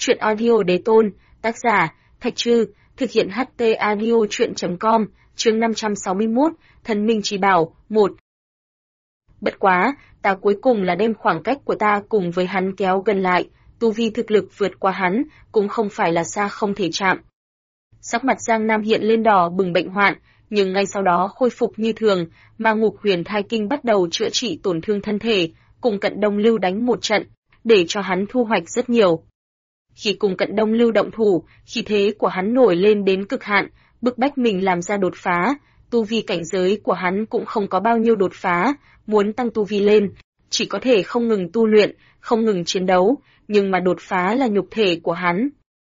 Truyện audio đế tôn, tác giả, Thạch Trư, thực hiện HT audio truyện.com, chương 561, Thần Minh Chỉ Bảo, 1. Bất quá, ta cuối cùng là đem khoảng cách của ta cùng với hắn kéo gần lại, tu vi thực lực vượt qua hắn, cũng không phải là xa không thể chạm. Sắc mặt Giang Nam hiện lên đỏ bừng bệnh hoạn, nhưng ngay sau đó khôi phục như thường, mà Ngục Huyền Thai Kinh bắt đầu chữa trị tổn thương thân thể, cùng Cận Đông Lưu đánh một trận, để cho hắn thu hoạch rất nhiều. Khi cùng Cận Đông Lưu động thủ, khí thế của hắn nổi lên đến cực hạn, bức bách mình làm ra đột phá, tu vi cảnh giới của hắn cũng không có bao nhiêu đột phá, muốn tăng tu vi lên, chỉ có thể không ngừng tu luyện, không ngừng chiến đấu, nhưng mà đột phá là nhục thể của hắn.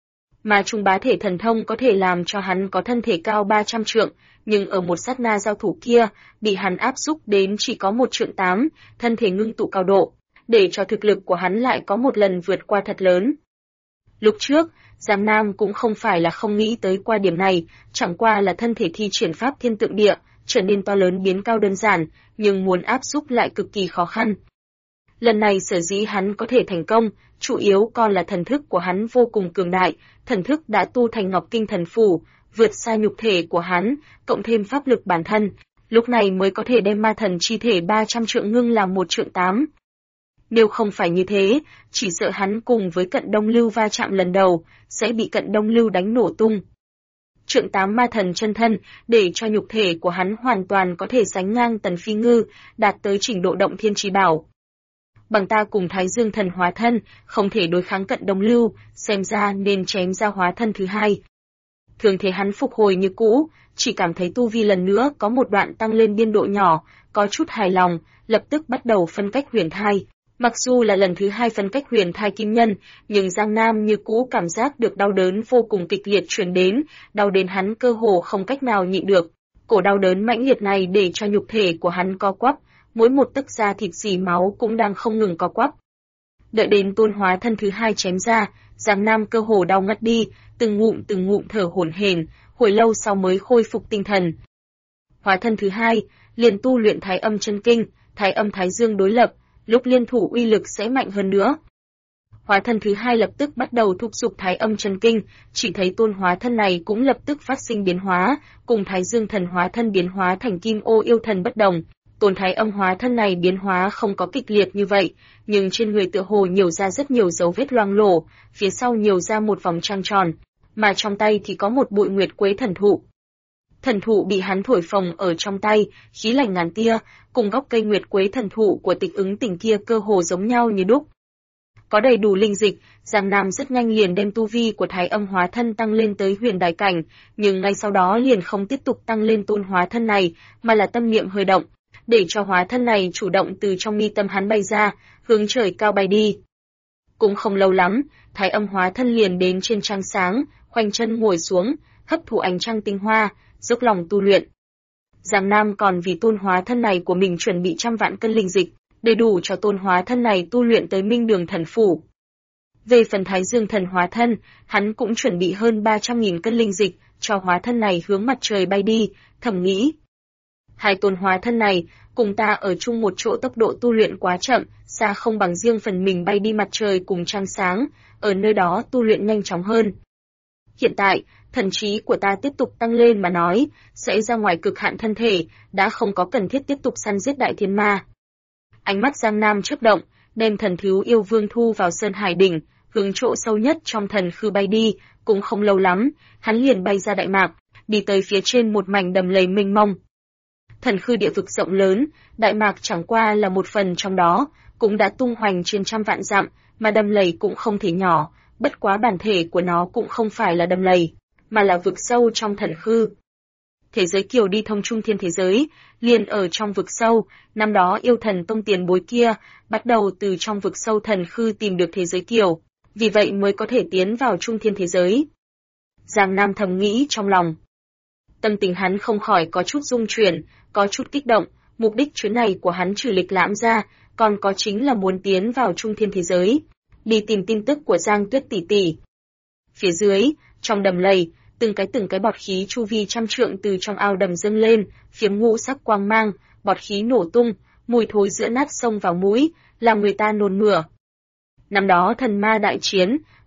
Mà Trung Bá Thể thần thông có thể làm cho hắn có thân thể cao 300 trượng, nhưng ở một sát na giao thủ kia, bị hắn áp xúc đến chỉ có 1 trượng 8, thân thể ngưng tụ cao độ, để cho thực lực của hắn lại có một lần vượt qua thật lớn. Lúc trước, Giang Nam cũng không phải là không nghĩ tới qua điểm này, chẳng qua là thân thể thi triển pháp thiên tượng địa, trở nên to lớn biến cao đơn giản, nhưng muốn áp xúc lại cực kỳ khó khăn. Lần này sở dĩ hắn có thể thành công, chủ yếu còn là thần thức của hắn vô cùng cường đại, thần thức đã tu thành Ngọc Kinh Thần Phủ, vượt xa nhục thể của hắn, cộng thêm pháp lực bản thân, lúc này mới có thể đem ma thần chi thể 300 trượng ngưng làm 1 trượng 8. Nếu không phải như thế, chỉ sợ hắn cùng với Cận Đông Lưu va chạm lần đầu, sẽ bị Cận Đông Lưu đánh nổ tung. Trượng 8 ma thần chân thân, để cho nhục thể của hắn hoàn toàn có thể sánh ngang Tần Phi Ngư, đạt tới trình độ động thiên chí bảo. Bằng ta cùng Thái Dương thần hóa thân, không thể đối kháng Cận Đông Lưu, xem ra nên chém ra hóa thân thứ hai. Thường thế hắn phục hồi như cũ, chỉ cảm thấy tu vi lần nữa có một đoạn tăng lên biên độ nhỏ, có chút hài lòng, lập tức bắt đầu phân cách huyền thai. Mặc dù là lần thứ hai phân cách huyền thai kim nhân, nhưng Giang Nam như cũ cảm giác được đau đớn vô cùng kịch liệt truyền đến, đau đến hắn cơ hồ không cách nào nhịn được. Cổ đau đớn mãnh liệt này để cho nhục thể của hắn co quắp, mỗi một tấc da thịt dì máu cũng đang không ngừng co quắp. Đợi đến tôn hóa thân thứ hai chém ra, Giang Nam cơ hồ đau ngất đi, từng ngụm thở hổn hển, hồi lâu sau mới khôi phục tinh thần. Hóa thân thứ hai, liền tu luyện Thái Âm Chân Kinh, Thái Âm Thái Dương đối lập, lúc liên thủ uy lực sẽ mạnh hơn nữa. Hóa thân thứ hai lập tức bắt đầu thúc giục Thái Âm Chân Kinh, chỉ thấy tôn hóa thân này cũng lập tức phát sinh biến hóa, cùng Thái Dương thần hóa thân biến hóa thành Kim Ô yêu thần bất đồng. Tôn Thái Âm hóa thân này biến hóa không có kịch liệt như vậy, nhưng trên người tựa hồ nhiều ra rất nhiều dấu vết loang lổ, phía sau nhiều ra một vòng trăng tròn, mà trong tay thì có một bụi nguyệt quế thần thụ. Thần thụ bị hắn thổi phồng ở trong tay, khí lạnh ngàn tia, cùng gốc cây nguyệt quế thần thụ của Tịch Ứng Tình kia cơ hồ giống nhau như đúc. Có đầy đủ linh dịch, Giang Nam rất nhanh liền đem tu vi của Thái Âm hóa thân tăng lên tới huyền đại cảnh, nhưng ngay sau đó liền không tiếp tục tăng lên tôn hóa thân này, mà là tâm niệm hơi động, để cho hóa thân này chủ động từ trong mi tâm hắn bay ra, hướng trời cao bay đi. Cũng không lâu lắm, Thái Âm hóa thân liền đến trên trăng sáng, khoanh chân ngồi xuống, hấp thụ ánh trăng tinh hoa, dốc lòng tu luyện. Giang Nam còn vì tôn hóa thân này của mình chuẩn bị 100 vạn cân linh dịch, đầy đủ cho tôn hóa thân này tu luyện tới Minh Đường Thần Phủ. Về phần Thái Dương thần hóa thân, hắn cũng chuẩn bị hơn 300.000 cân linh dịch, cho hóa thân này hướng mặt trời bay đi, thầm nghĩ. Hai tôn hóa thân này, cùng ta ở chung một chỗ tốc độ tu luyện quá chậm, xa không bằng riêng phần mình bay đi mặt trời cùng trăng sáng, ở nơi đó tu luyện nhanh chóng hơn. Hiện tại, thần trí của ta tiếp tục tăng lên mà nói, sẽ ra ngoài cực hạn thân thể, đã không có cần thiết tiếp tục săn giết đại thiên ma. Ánh mắt Giang Nam chớp động, đem thần thú yêu vương thu vào Sơn Hải đỉnh, hướng chỗ sâu nhất trong thần khư bay đi, cũng không lâu lắm, hắn liền bay ra Đại Mạc, đi tới phía trên một mảnh đầm lầy mênh mông. Thần khư địa vực rộng lớn, Đại Mạc chẳng qua là một phần trong đó, cũng đã tung hoành trên 100 vạn dặm, mà đầm lầy cũng không thể nhỏ, bất quá bản thể của nó cũng không phải là đầm lầy, mà là vực sâu trong thần khư. Thế giới kiều đi thông trung thiên thế giới, liền ở trong vực sâu, năm đó yêu thần tông tiền bối kia, bắt đầu từ trong vực sâu thần khư tìm được thế giới kiều, vì vậy mới có thể tiến vào trung thiên thế giới. Giang Nam thầm nghĩ trong lòng. Tâm tình hắn không khỏi có chút rung chuyển, có chút kích động, mục đích chuyến này của hắn trừ lịch lãm ra, còn có chính là muốn tiến vào trung thiên thế giới, đi tìm tin tức của Giang Tuyết tỷ tỷ. Phía dưới, trong đầm lầy, từng cái bọt khí chu vi 100 trượng từ trong ao đầm dâng lên, phiếm ngũ sắc quang mang, bọt khí nổ tung, mùi thối giữa nát sông vào mũi, làm người ta nôn mửa. Năm đó thần ma đại chiến,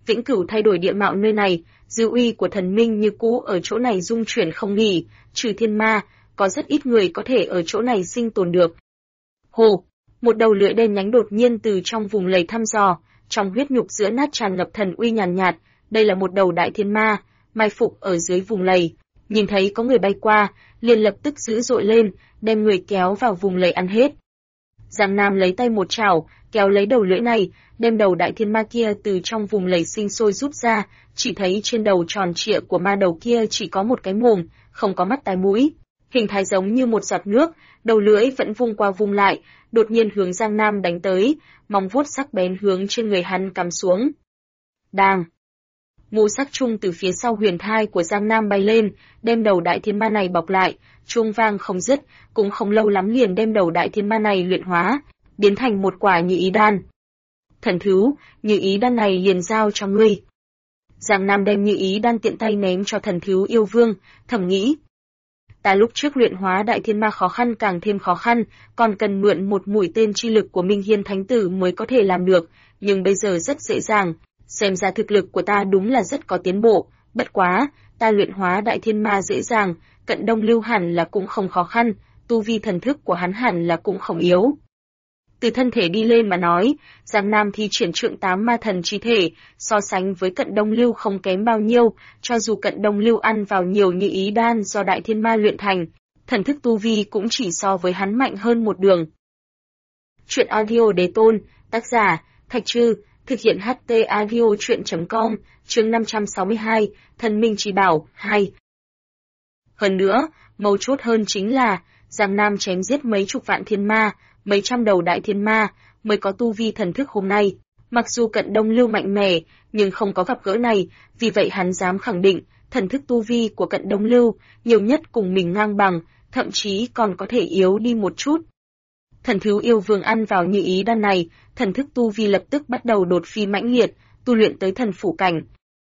vĩnh cửu thay đổi địa mạo nơi này, dư uy của thần minh như cũ ở chỗ này dung chuyển không nghỉ, trừ thiên ma, có rất ít người có thể ở chỗ này sinh tồn được. Hồ, một đầu lưỡi đen nhánh đột nhiên từ trong vùng lầy thăm dò, trong huyết nhục giữa nát tràn ngập thần uy nhàn nhạt, đây là một đầu đại thiên ma, mai phục ở dưới vùng lầy. Nhìn thấy có người bay qua, liền lập tức dữ dội lên, đem người kéo vào vùng lầy ăn hết. Giang Nam lấy tay một chảo, kéo lấy đầu lưỡi này, đem đầu đại thiên ma kia từ trong vùng lầy sinh sôi rút ra, chỉ thấy trên đầu tròn trịa của ma đầu kia chỉ có một cái mồm, không có mắt tai mũi, hình thái giống như một giọt nước, đầu lưỡi vẫn vung qua vung lại, đột nhiên hướng Giang Nam đánh tới, móng vuốt sắc bén hướng trên người hắn cắm xuống. Đàng! Ngũ sắc trung từ phía sau huyền thai của Giang Nam bay lên, đem đầu đại thiên ma này bọc lại, chuông vang không dứt, cũng không lâu lắm liền đem đầu đại thiên ma này luyện hóa, biến thành một quả như ý đan. Thần thứ, như ý đan này liền giao cho ngươi. Giang Nam đem như ý đan tiện tay ném cho thần thứ yêu vương, thầm nghĩ. Ta lúc trước luyện hóa đại thiên ma khó khăn càng thêm khó khăn, còn cần mượn một mũi tên chi lực của Minh Hiên Thánh Tử mới có thể làm được, nhưng bây giờ rất dễ dàng. Xem ra thực lực của ta đúng là rất có tiến bộ, bất quá, ta luyện hóa đại thiên ma dễ dàng, Cận Đông Lưu hẳn là cũng không khó khăn, tu vi thần thức của hắn hẳn là cũng không yếu. Từ thân thể đi lên mà nói, Giang Nam thi triển trượng 8 ma thần chi thể, so sánh với Cận Đông Lưu không kém bao nhiêu, cho dù Cận Đông Lưu ăn vào nhiều như ý đan do đại thiên ma luyện thành, thần thức tu vi cũng chỉ so với hắn mạnh hơn một đường. Chuyện audio đế tôn, tác giả, Thạch Trư, thực hiện HT audio chuyện.com, chương 562, Thần Minh Chỉ Bảo, 2. Hơn nữa, mấu chốt hơn chính là, Giang Nam chém giết mấy chục vạn thiên ma, mấy trăm đầu đại thiên ma, mới có tu vi thần thức hôm nay. Mặc dù Cận Đông Lưu mạnh mẽ, nhưng không có gặp gỡ này, vì vậy hắn dám khẳng định, thần thức tu vi của Cận Đông Lưu, nhiều nhất cùng mình ngang bằng, thậm chí còn có thể yếu đi một chút. Thần thứ yêu vương ăn vào như ý đan này, thần thức tu vi lập tức bắt đầu đột phi mãnh liệt, tu luyện tới thần phủ cảnh.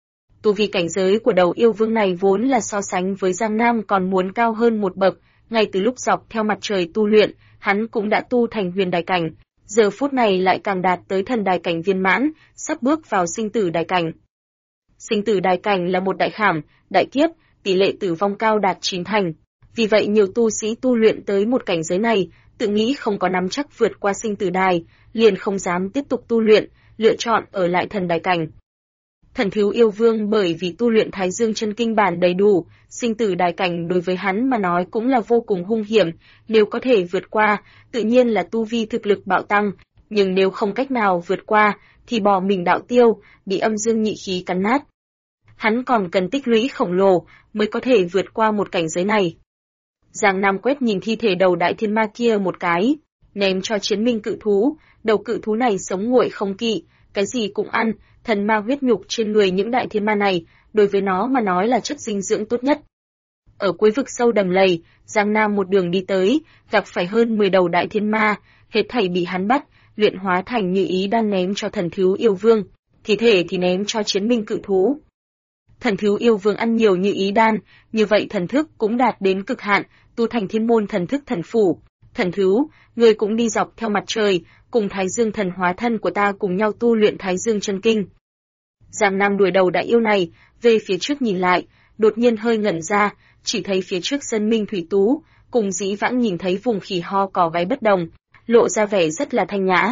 Tu vi cảnh giới của đầu yêu vương này vốn là so sánh với Giang Nam còn muốn cao hơn một bậc, ngay từ lúc dọc theo mặt trời tu luyện, hắn cũng đã tu thành huyền đài cảnh, giờ phút này lại càng đạt tới thần đài cảnh viên mãn, sắp bước vào sinh tử đài cảnh. Sinh tử đài cảnh là một đại khảm, đại kiếp, tỷ lệ tử vong cao đạt 9 thành. Vì vậy nhiều tu sĩ tu luyện tới một cảnh giới này, tự nghĩ không có nắm chắc vượt qua sinh tử đài, liền không dám tiếp tục tu luyện, lựa chọn ở lại thần đài cảnh. Thần thiếu yêu vương bởi vì tu luyện Thái Dương chân kinh bản đầy đủ, sinh tử đài cảnh đối với hắn mà nói cũng là vô cùng hung hiểm, nếu có thể vượt qua, tự nhiên là tu vi thực lực bạo tăng, nhưng nếu không cách nào vượt qua, thì bỏ mình đạo tiêu, bị âm dương nhị khí cắn nát. Hắn còn cần tích lũy khổng lồ, mới có thể vượt qua một cảnh giới này. Giang Nam quét nhìn thi thể đầu đại thiên ma kia một cái, ném cho chiến minh cự thú, đầu cự thú này sống nguội không kỵ, cái gì cũng ăn, thần ma huyết nhục trên người những đại thiên ma này, đối với nó mà nói là chất dinh dưỡng tốt nhất. Ở cuối vực sâu đầm lầy, Giang Nam một đường đi tới, gặp phải hơn 10 đầu đại thiên ma, hết thảy bị hắn bắt, luyện hóa thành như ý đan ném cho thần thiếu yêu vương, thi thể thì ném cho chiến minh cự thú. Thần thiếu yêu vương ăn nhiều như ý đan, như vậy thần thức cũng đạt đến cực hạn, tu thành thiên môn thần thức thần phủ. Thần thiếu, người cũng đi dọc theo mặt trời, cùng Thái Dương thần hóa thân của ta cùng nhau tu luyện Thái Dương chân kinh. Giang Nam đuổi đầu đại yêu này, về phía trước nhìn lại, đột nhiên hơi ngẩn ra, chỉ thấy phía trước sân minh thủy tú, cùng dĩ vãng nhìn thấy vùng khỉ ho cò gáy bất đồng, lộ ra vẻ rất là thanh nhã.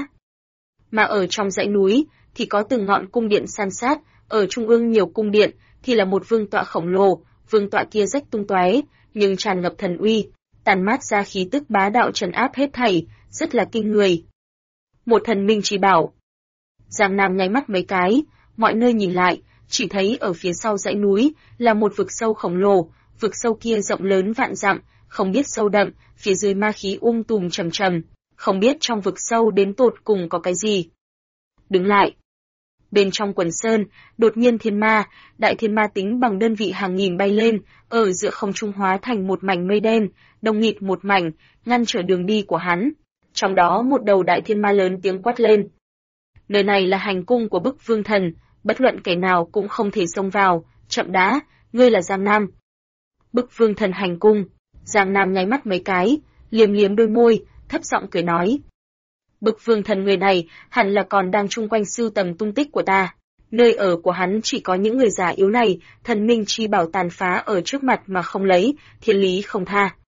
Mà ở trong dãy núi, thì có từng ngọn cung điện san sát, ở trung ương nhiều cung điện, thì là một vương tọa khổng lồ, vương tọa kia rách tung tóe, nhưng tràn ngập thần uy, tàn mát ra khí tức bá đạo trấn áp hết thảy, rất là kinh người. Một thần minh chỉ bảo. Giang Nam nháy mắt mấy cái, mọi nơi nhìn lại, chỉ thấy ở phía sau dãy núi là một vực sâu khổng lồ, vực sâu kia rộng lớn vạn dặm, không biết sâu đậm, phía dưới ma khí tùm trầm trầm, không biết trong vực sâu đến tột cùng có cái gì. Đứng lại. Bên trong quần sơn, đột nhiên thiên ma, đại thiên ma tính bằng đơn vị hàng nghìn bay lên, ở giữa không trung hóa thành một mảnh mây đen, đông nghịt một mảnh, ngăn trở đường đi của hắn. Trong đó một đầu đại thiên ma lớn tiếng quát lên. Nơi này là hành cung của Bức Vương Thần, bất luận kẻ nào cũng không thể xông vào, chậm đã, ngươi là Giang Nam. Bức Vương Thần hành cung, Giang Nam nháy mắt mấy cái, liếm liếm đôi môi, thấp giọng cười nói. Bức Vương Thần người này hẳn là còn đang chung quanh sưu tầm tung tích của ta. Nơi ở của hắn chỉ có những người già yếu này, thần minh chi bảo tàn phá ở trước mặt mà không lấy, thiên lý không tha.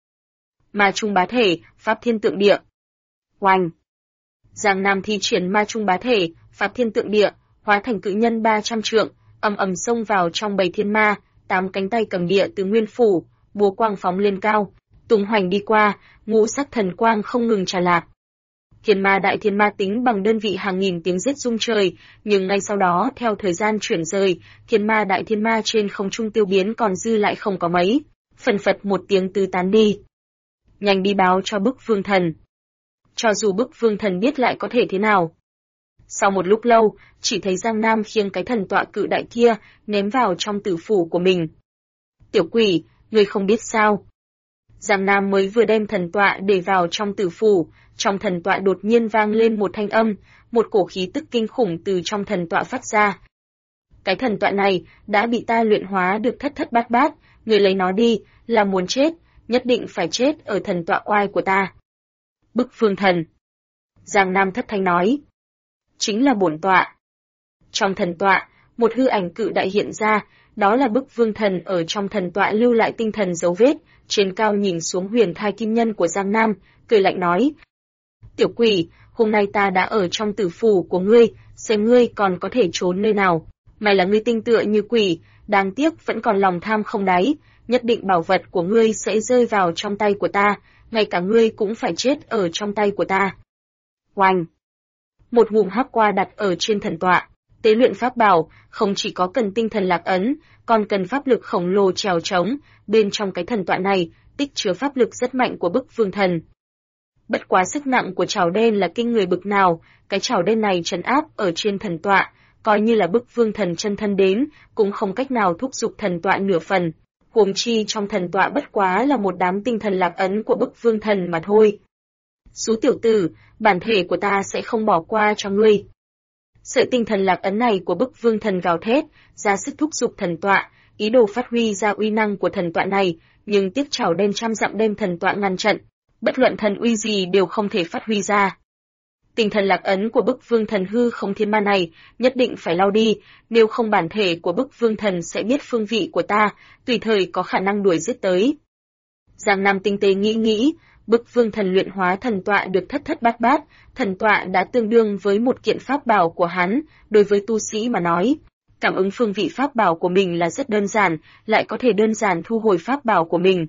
Ma trung bá thể, pháp thiên tượng địa. Oanh! Giang Nam thi triển ma trung bá thể, pháp thiên tượng địa, hóa thành cự nhân 300 trượng, ầm ầm xông vào trong bầy thiên ma, 8 cánh tay cầm địa từ nguyên phủ, búa quang phóng lên cao, tung hoành đi qua, ngũ sắc thần quang không ngừng trà lạc. Thiên ma đại thiên ma tính bằng đơn vị hàng nghìn tiếng giết rung trời, nhưng ngay sau đó theo thời gian chuyển rời, thiên ma đại thiên ma trên không trung tiêu biến còn dư lại không có mấy, phần phật một tiếng tứ tán đi. Nhanh đi báo cho Bức Vương Thần. Cho dù Bức Vương Thần biết lại có thể thế nào. Sau một lúc lâu, chỉ thấy Giang Nam khiêng cái thần tọa cự đại kia, ném vào trong tử phủ của mình. Tiểu quỷ, ngươi không biết sao? Giang Nam mới vừa đem thần tọa để vào trong tử phủ, trong thần tọa đột nhiên vang lên một thanh âm, một cổ khí tức kinh khủng từ trong thần tọa phát ra. Cái thần tọa này đã bị ta luyện hóa được thất thất bát bát, ngươi lấy nó đi, là muốn chết, nhất định phải chết ở thần tọa oai của ta. Bức Vương Thần. Giang Nam thất thanh nói. Chính là bổn tọa. Trong thần tọa, một hư ảnh cự đại hiện ra, đó là Bức Vương Thần ở trong thần tọa lưu lại tinh thần dấu vết, trên cao nhìn xuống huyền thai kim nhân của Giang Nam, cười lạnh nói. Tiểu quỷ, hôm nay ta đã ở trong tử phủ của ngươi, xem ngươi còn có thể trốn nơi nào. Mày là ngươi tinh tựa như quỷ, đáng tiếc vẫn còn lòng tham không đáy, nhất định bảo vật của ngươi sẽ rơi vào trong tay của ta, ngay cả ngươi cũng phải chết ở trong tay của ta. Oanh! Một ngụm hắc qua đặt ở trên thần tọa, tế luyện pháp bảo, không chỉ có cần tinh thần lạc ấn, còn cần pháp lực khổng lồ trèo trống, bên trong cái thần tọa này, tích chứa pháp lực rất mạnh của Bức Vương Thần. Bất quá sức nặng của chảo đen là kinh người bực nào, cái chảo đen này trấn áp ở trên thần tọa, coi như là Bức Vương Thần chân thân đến, cũng không cách nào thúc giục thần tọa nửa phần. Huống chi trong thần tọa bất quá là một đám tinh thần lạc ấn của Bức Vương Thần mà thôi. Xú tiểu tử, bản thể của ta sẽ không bỏ qua cho ngươi. Sợi tinh thần lạc ấn này của Bức Vương Thần gào thét, ra sức thúc giục thần tọa, ý đồ phát huy ra uy năng của thần tọa này, nhưng tiếc chảo đen trăm dặm đem thần tọa ngăn chặn, bất luận thần uy gì đều không thể phát huy ra. Tinh thần lạc ấn của Bức Vương Thần hư không thiên ma này nhất định phải lau đi, nếu không bản thể của Bức Vương Thần sẽ biết phương vị của ta, tùy thời có khả năng đuổi giết tới. Giang Nam tinh tế nghĩ, Bức Vương Thần luyện hóa thần tọa được thất thất bát bát, thần tọa đã tương đương với một kiện pháp bảo của hắn, đối với tu sĩ mà nói. Cảm ứng phương vị pháp bảo của mình là rất đơn giản, lại có thể đơn giản thu hồi pháp bảo của mình.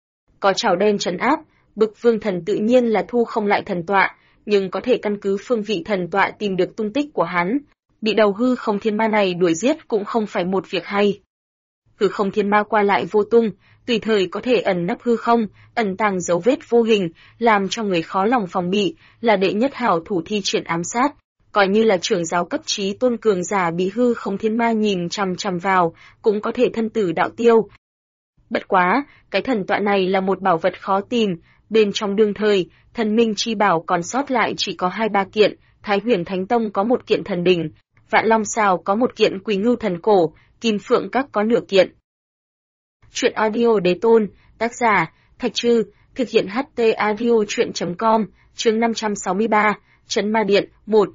Có chảo đen trấn áp, Bức Vương Thần tự nhiên là thu không lại thần tọa, nhưng có thể căn cứ phương vị thần tọa tìm được tung tích của hắn. Bị đầu hư không thiên ma này đuổi giết cũng không phải một việc hay. Hư không thiên ma qua lại vô tung, tùy thời có thể ẩn nấp hư không, ẩn tàng dấu vết vô hình, làm cho người khó lòng phòng bị, là đệ nhất hảo thủ thi triển ám sát. Coi như là trưởng giáo cấp trí tôn cường giả bị hư không thiên ma nhìn chằm chằm vào, cũng có thể thân tử đạo tiêu. Bất quá, cái thần tọa này là một bảo vật khó tìm, bên trong đương thời, thần minh chi bảo còn sót lại chỉ có 2-3 kiện, Thái Huyền Thánh Tông có một kiện thần đỉnh, Vạn Long Sào có một kiện Quỳ Ngưu thần cổ, Kim Phượng Các có nửa kiện. Truyện audio đế tôn, tác giả, Thạch Trư, thực hiện HT audio truyện.com, chương 563, Trấn Ma Điện, 1.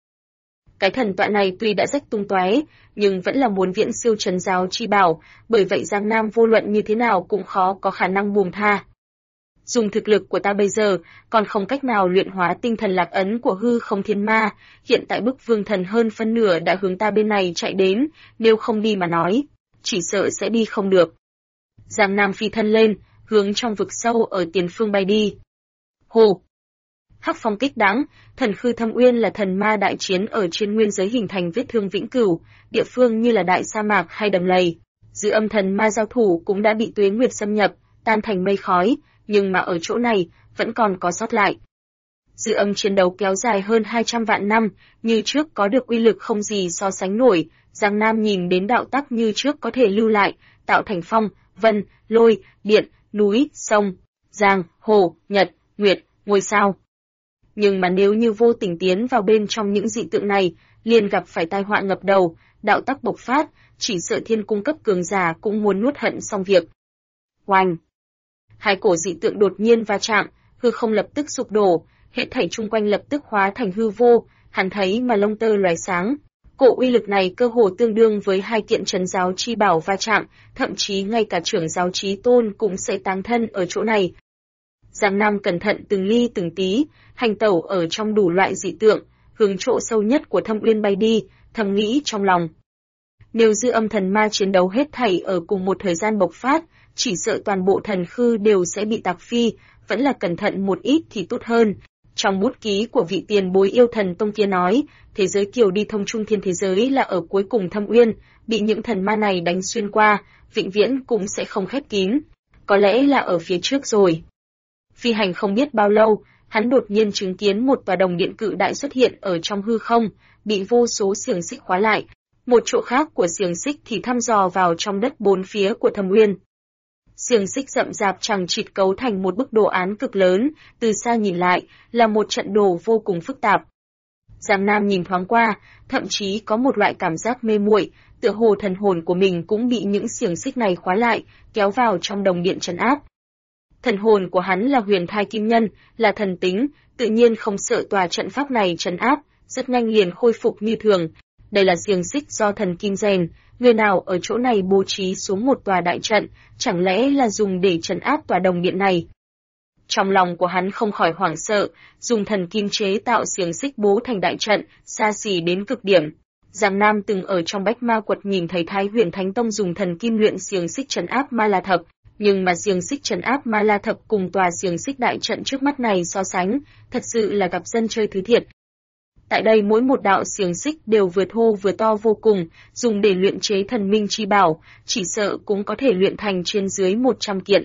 Cái thần tọa này tuy đã rách tung tóe, nhưng vẫn là muốn viễn siêu trấn giáo chi bảo, bởi vậy Giang Nam vô luận như thế nào cũng khó có khả năng buông tha. Dùng thực lực của ta bây giờ, còn không cách nào luyện hóa tinh thần lạc ấn của hư không thiên ma, hiện tại Bức Vương Thần hơn phân nửa đã hướng ta bên này chạy đến, nếu không đi mà nói, chỉ sợ sẽ đi không được. Giang Nam phi thân lên, hướng trong vực sâu ở tiền phương bay đi. Hồ! Hắc phong kích đãng, thần khư thâm uyên là thần ma đại chiến ở trên nguyên giới hình thành vết thương vĩnh cửu, địa phương như là đại sa mạc hay đầm lầy. Giữa âm thần ma giao thủ cũng đã bị tuế nguyệt xâm nhập, tan thành mây khói, nhưng mà ở chỗ này vẫn còn có sót lại. Dư âm chiến đấu kéo dài hơn 200 vạn năm, như trước có được uy lực không gì so sánh nổi. Giang Nam nhìn đến đạo tắc như trước có thể lưu lại, tạo thành phong, vân, lôi, điện, núi, sông, giang, hồ, nhật, nguyệt, ngôi sao. Nhưng mà nếu như vô tình tiến vào bên trong những dị tượng này, liền gặp phải tai họa ngập đầu, đạo tắc bộc phát, chỉ sợ thiên cung cấp cường giả cũng muốn nuốt hận xong việc. Oanh! Hai cổ dị tượng đột nhiên va chạm, hư không lập tức sụp đổ, hết thảy chung quanh lập tức hóa thành hư vô, hắn thấy mà lông tơ lóe sáng. Cổ uy lực này cơ hồ tương đương với 2 kiện trấn giáo chi bảo va chạm, thậm chí ngay cả trưởng giáo chí tôn cũng sẽ táng thân ở chỗ này. Giang Nam cẩn thận từng ly từng tí, hành tẩu ở trong đủ loại dị tượng, hướng chỗ sâu nhất của Thâm Uyên bay đi, thầm nghĩ trong lòng. Nếu dư âm thần ma chiến đấu hết thảy ở cùng một thời gian bộc phát, chỉ sợ toàn bộ thần khư đều sẽ bị tạc phi, vẫn là cẩn thận một ít thì tốt hơn. Trong bút ký của vị tiền bối yêu thần tông kia nói, thế giới kiều đi thông trung thiên thế giới là ở cuối cùng Thâm Uyên, bị những thần ma này đánh xuyên qua, vĩnh viễn cũng sẽ không khép kín. Có lẽ là ở phía trước rồi. Phi hành không biết bao lâu, hắn đột nhiên chứng kiến một tòa đồng điện cự đại xuất hiện ở trong hư không, bị vô số xiềng xích khóa lại. Một chỗ khác của xiềng xích thì thăm dò vào trong đất bốn phía của Thâm Uyên. Xiềng xích rậm rạp chằng chịt cấu thành một bức đồ án cực lớn, từ xa nhìn lại là một trận đồ vô cùng phức tạp. Giang Nam nhìn thoáng qua, thậm chí có một loại cảm giác mê muội, tựa hồ thần hồn của mình cũng bị những xiềng xích này khóa lại, kéo vào trong đồng điện trấn áp. Thần hồn của hắn là huyền thai kim nhân, là thần tính, tự nhiên không sợ tòa trận pháp này trấn áp, rất nhanh liền khôi phục như thường. Đây là xiềng xích do thần kim rèn, người nào ở chỗ này bố trí xuống một tòa đại trận, chẳng lẽ là dùng để trấn áp tòa đồng điện này. Trong lòng của hắn không khỏi hoảng sợ, dùng thần kim chế tạo xiềng xích bố thành đại trận, xa xỉ đến cực điểm. Giang Nam từng ở trong Bách Ma Quật nhìn thấy Thái Huyền Thánh Tông dùng thần kim luyện xiềng xích trấn áp Ma La Thập, nhưng mà xiềng xích trấn áp Ma La Thập cùng tòa xiềng xích đại trận trước mắt này so sánh, thật sự là gặp dân chơi thứ thiệt. Tại đây mỗi một đạo xiềng xích đều vừa thô vừa to vô cùng, dùng để luyện chế thần minh chi bảo, chỉ sợ cũng có thể luyện thành trên dưới 100 kiện.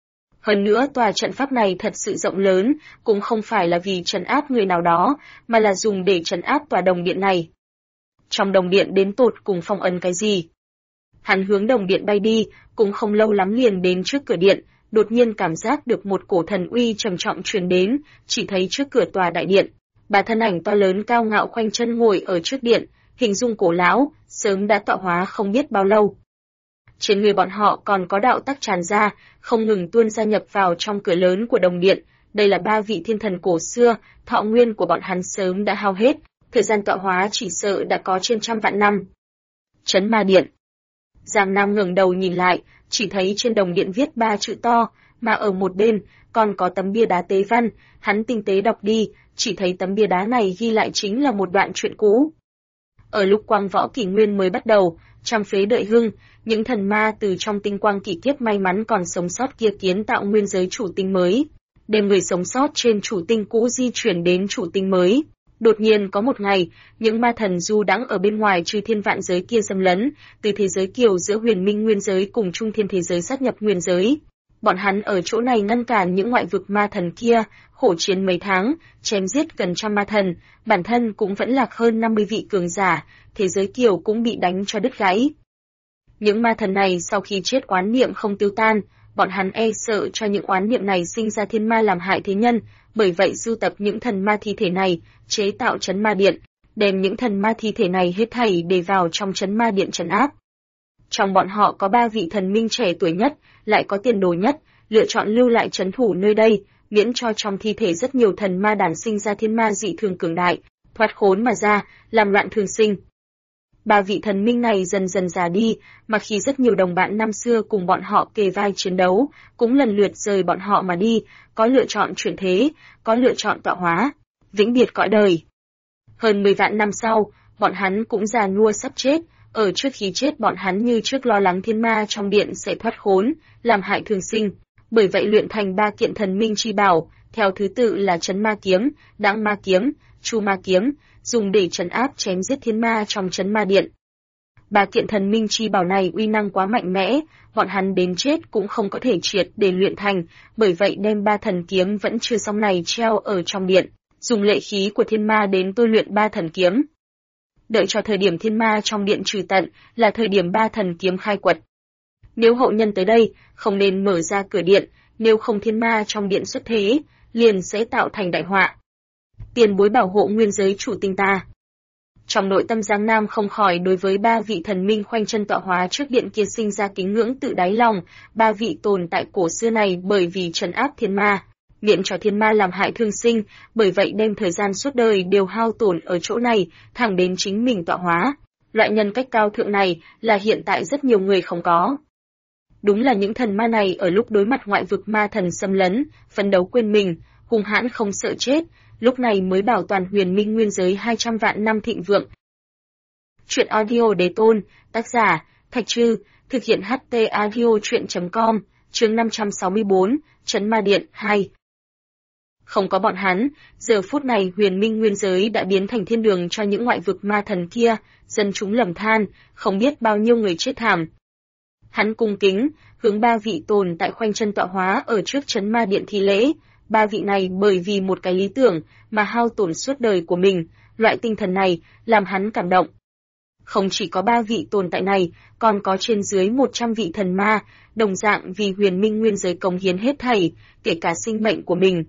Hơn nữa tòa trận pháp này thật sự rộng lớn, cũng không phải là vì trấn áp người nào đó, mà là dùng để trấn áp tòa đồng điện này. Trong đồng điện đến tột cùng phong ấn cái gì? Hắn hướng đồng điện bay đi, cũng không lâu lắm liền đến trước cửa điện, đột nhiên cảm giác được một cổ thần uy trầm trọng truyền đến, chỉ thấy trước cửa tòa đại điện. Bà thân ảnh to lớn cao ngạo khoanh chân ngồi ở trước điện, hình dung cổ lão, sớm đã tọa hóa không biết bao lâu. Trên người bọn họ còn có đạo tắc tràn ra, không ngừng tuôn ra nhập vào trong cửa lớn của đồng điện. Đây là 3 vị thiên thần cổ xưa, thọ nguyên của bọn hắn sớm đã hao hết, thời gian tọa hóa chỉ sợ đã có trên 100 vạn năm. Trấn Ma Điện. Giang Nam ngẩng đầu nhìn lại, chỉ thấy trên đồng điện viết 3 chữ to, mà ở một bên còn có tấm bia đá tế văn, hắn tinh tế đọc đi, chỉ thấy tấm bia đá này ghi lại chính là một đoạn truyện cũ. Ở lúc quang võ kỷ nguyên mới bắt đầu, trăm phế đợi hưng, những thần ma từ trong tinh quang kỷ kiếp may mắn còn sống sót kia kiến tạo nguyên giới chủ tinh mới, đem người sống sót trên chủ tinh cũ di chuyển đến chủ tinh mới. Đột nhiên có một ngày, những ma thần du đãng ở bên ngoài chư thiên vạn giới kia xâm lấn, từ thế giới kiều giữa huyền minh nguyên giới cùng trung thiên thế giới sát nhập nguyên giới. Bọn hắn ở chỗ này ngăn cản những ngoại vực ma thần kia, khổ chiến mấy tháng, chém giết gần 100 ma thần, bản thân cũng vẫn lạc hơn 50 vị cường giả, thế giới kiều cũng bị đánh cho đứt gãy. Những ma thần này sau khi chết oán niệm không tiêu tan, bọn hắn e sợ cho những oán niệm này sinh ra thiên ma làm hại thế nhân, bởi vậy sưu tập những thần ma thi thể này, chế tạo trấn ma điện, đem những thần ma thi thể này hết thảy để vào trong trấn ma điện trấn áp. Trong bọn họ có 3 vị thần minh trẻ tuổi nhất, lại có tiền đồ nhất, lựa chọn lưu lại trấn thủ nơi đây, miễn cho trong thi thể rất nhiều thần ma đản sinh ra thiên ma dị thường cường đại, thoát khốn mà ra, làm loạn thường sinh. 3 vị thần minh này dần dần già đi, mà khi rất nhiều đồng bạn năm xưa cùng bọn họ kề vai chiến đấu, cũng lần lượt rời bọn họ mà đi, có lựa chọn chuyển thế, có lựa chọn tọa hóa, vĩnh biệt cõi đời. Hơn 10 vạn năm sau, bọn hắn cũng già nua sắp chết, ở trước khi chết bọn hắn như trước lo lắng thiên ma trong điện sẽ thoát khốn, làm hại thường sinh, bởi vậy luyện thành 3 kiện thần minh chi bảo, theo thứ tự là Trấn Ma Kiếm, Đãng Ma Kiếm, Chu Ma Kiếm, dùng để trấn áp chém giết thiên ma trong Trấn Ma Điện. 3 kiện thần minh chi bảo này uy năng quá mạnh mẽ, bọn hắn đến chết cũng không có thể triệt để luyện thành, bởi vậy đem 3 thần kiếm vẫn chưa xong này treo ở trong điện, dùng lệ khí của thiên ma đến tôi luyện 3 thần kiếm. Đợi cho thời điểm thiên ma trong điện trừ tận, là thời điểm 3 thần kiếm khai quật. Nếu hậu nhân tới đây, không nên mở ra cửa điện, nếu không thiên ma trong điện xuất thế, liền sẽ tạo thành đại họa. Tiền bối bảo hộ nguyên giới chủ tinh ta. Trong nội tâm Giang Nam không khỏi đối với 3 vị thần minh khoanh chân tọa hóa trước điện kia sinh ra kính ngưỡng tự đáy lòng, 3 vị tồn tại cổ xưa này bởi vì trấn áp thiên ma, miễn cho thiên ma làm hại thương sinh, bởi vậy đem thời gian suốt đời đều hao tổn ở chỗ này, thẳng đến chính mình tọa hóa, Loại nhân cách cao thượng này là hiện tại rất nhiều người không có. Đúng là những thần ma này ở lúc đối mặt ngoại vực ma thần xâm lấn, phấn đấu quên mình, hung hãn không sợ chết, lúc này mới bảo toàn huyền minh nguyên giới 200 vạn năm thịnh vượng. Chuyện audio đế tôn, tác giả, Thạch Trư, thực hiện HT audio chuyện.com, chương 564, Trấn Ma Điện 2. Không có bọn hắn, giờ phút này huyền minh nguyên giới đã biến thành thiên đường cho những ngoại vực ma thần kia, dân chúng lầm than, không biết bao nhiêu người chết thảm. Hắn cung kính, hướng 3 vị tồn tại khoanh chân tọa hóa ở trước Trấn Ma Điện thi lễ. 3 vị này bởi vì một cái lý tưởng mà hao tổn suốt đời của mình, loại tinh thần này làm hắn cảm động. Không chỉ có 3 vị tồn tại này, còn có trên dưới 100 vị thần ma, đồng dạng vì huyền minh nguyên giới cống hiến hết thảy, kể cả sinh mệnh của mình.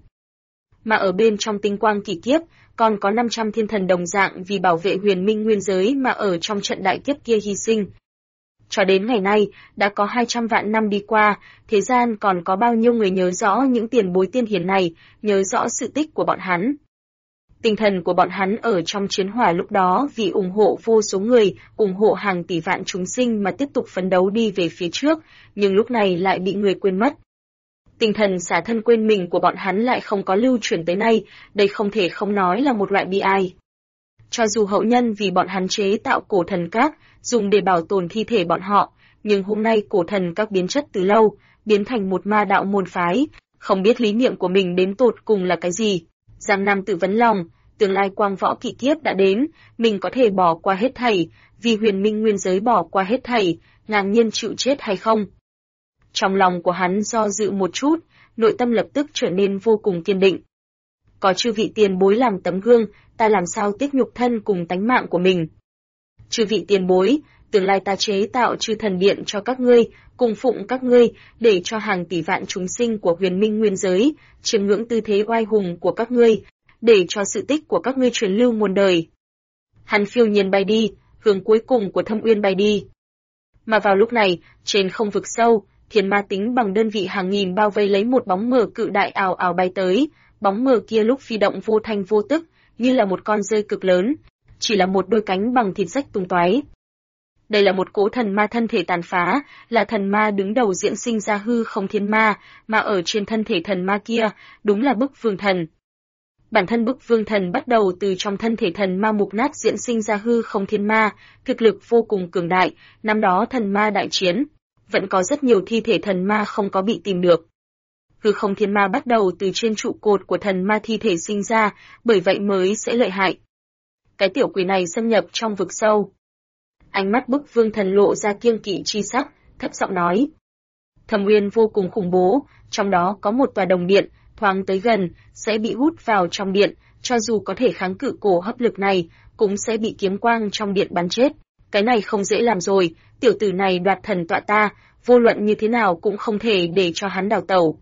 Mà ở bên trong tinh quang kỳ kiếp, còn có 500 thiên thần đồng dạng vì bảo vệ huyền minh nguyên giới mà ở trong trận đại kiếp kia hy sinh. Cho đến ngày nay, đã có 200 vạn năm đi qua, thế gian còn có bao nhiêu người nhớ rõ những tiền bối tiên hiền này, nhớ rõ sự tích của bọn hắn. Tinh thần của bọn hắn ở trong chiến hỏa lúc đó vì ủng hộ vô số người, ủng hộ hàng tỷ vạn chúng sinh mà tiếp tục phấn đấu đi về phía trước, nhưng lúc này lại bị người quên mất. Tinh thần xả thân quên mình của bọn hắn lại không có lưu truyền tới nay, đây không thể không nói là một loại bi ai. Cho dù hậu nhân vì bọn hắn chế tạo cổ thần các, dùng để bảo tồn thi thể bọn họ, nhưng hôm nay cổ thần các biến chất từ lâu, biến thành một ma đạo môn phái, không biết lý niệm của mình đến tột cùng là cái gì. Giang Nam tự vấn lòng, tương lai quang võ kỷ kiếp đã đến, mình có thể bỏ qua hết thảy, vì huyền minh nguyên giới bỏ qua hết thảy, ngang nhiên chịu chết hay không? Trong lòng của hắn do dự một chút, nội tâm lập tức trở nên vô cùng kiên định. Có chư vị tiền bối làm tấm gương, ta làm sao tiếc nhục thân cùng tánh mạng của mình. Chư vị tiền bối, tương lai ta chế tạo chư thần điện cho các ngươi, cùng phụng các ngươi, để cho hàng tỷ vạn chúng sinh của huyền minh nguyên giới, chiêm ngưỡng tư thế oai hùng của các ngươi, để cho sự tích của các ngươi truyền lưu muôn đời. Hắn phiêu nhiên bay đi, hướng cuối cùng của thâm uyên bay đi. Mà vào lúc này, trên không vực sâu, thiên ma tính bằng đơn vị hàng nghìn bao vây lấy một bóng mờ cự đại ào ào bay tới, bóng mờ kia lúc phi động vô thanh vô tức, như là một con rơi cực lớn, chỉ là một đôi cánh bằng thịt rách tung tóe. Đây là một cỗ thần ma thân thể tàn phá, là thần ma đứng đầu diễn sinh ra hư không thiên ma, mà ở trên thân thể thần ma kia, đúng là bức vương thần. Bản thân bức vương thần bắt đầu từ trong thân thể thần ma mục nát diễn sinh ra hư không thiên ma, thực lực vô cùng cường đại, năm đó thần ma đại chiến, vẫn có rất nhiều thi thể thần ma không có bị tìm được. Hư không thiên ma bắt đầu từ trên trụ cột của thần ma thi thể sinh ra, bởi vậy mới sẽ lợi hại. Cái tiểu quỷ này xâm nhập trong vực sâu. Ánh mắt bức vương thần lộ ra kiêng kỵ chi sắc, thấp giọng nói. Thâm uyên vô cùng khủng bố, trong đó có một tòa đồng điện, thoáng tới gần, sẽ bị hút vào trong điện, cho dù có thể kháng cự cổ hấp lực này, cũng sẽ bị kiếm quang trong điện bắn chết. Cái này không dễ làm rồi, tiểu tử này đoạt thần tọa ta, vô luận như thế nào cũng không thể để cho hắn đào tẩu.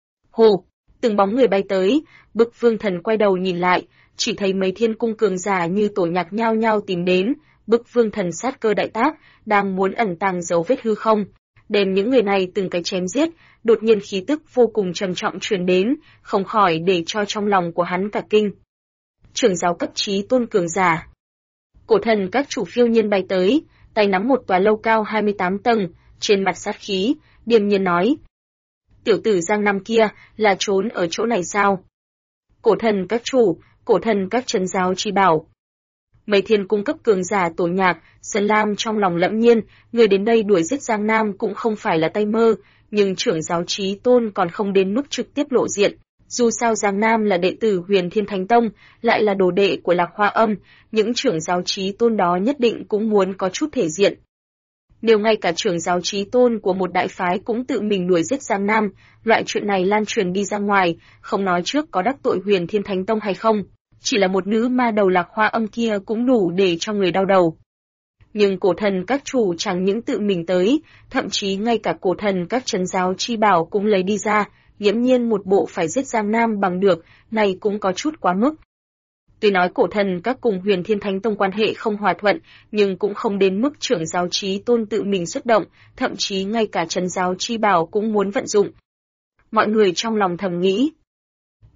Hồ, từng bóng người bay tới, bức vương thần quay đầu nhìn lại, chỉ thấy mấy thiên cung cường giả như tổ nhạc nhao nhao tìm đến, bức vương thần sát cơ đại tác, đang muốn ẩn tàng dấu vết hư không. Đem những người này từng cái chém giết, đột nhiên khí tức vô cùng trầm trọng truyền đến, không khỏi để cho trong lòng của hắn cả kinh. Trưởng giáo cấp chí tôn cường giả. Cổ thần các chủ phiêu nhiên bay tới, tay nắm một tòa lâu cao 28 tầng, trên mặt sát khí, điềm nhiên nói. Tiểu tử Giang Nam kia, là trốn ở chỗ này sao? Cổ thần các chủ, cổ thần các trấn giáo chi bảo. Mấy thiên cung cấp cường giả tổ nhạc, Sơn Lam trong lòng lẫm nhiên, người đến đây đuổi giết Giang Nam cũng không phải là tay mơ, nhưng trưởng giáo chí tôn còn không đến mức trực tiếp lộ diện. Dù sao Giang Nam là đệ tử Huyền Thiên Thánh Tông, lại là đồ đệ của Lạc Hoa Âm, những trưởng giáo chí tôn đó nhất định cũng muốn có chút thể diện. Nếu ngay cả trưởng giáo chí tôn của một đại phái cũng tự mình đuổi giết Giang Nam, loại chuyện này lan truyền đi ra ngoài, không nói trước có đắc tội Huyền Thiên Thánh Tông hay không, chỉ là một nữ ma đầu Lạc Hoa Âm kia cũng đủ để cho người đau đầu. Nhưng cổ thần các chủ chẳng những tự mình tới, thậm chí ngay cả cổ thần các trấn giáo chi bảo cũng lấy đi ra, nghiễm nhiên một bộ phải giết Giang Nam bằng được, này cũng có chút quá mức. Tuy nói cổ thần các cùng Huyền Thiên Thánh Tông quan hệ không hòa thuận, nhưng cũng không đến mức trưởng giáo chí tôn tự mình xuất động, thậm chí ngay cả trấn giáo chi bảo cũng muốn vận dụng. Mọi người trong lòng thầm nghĩ.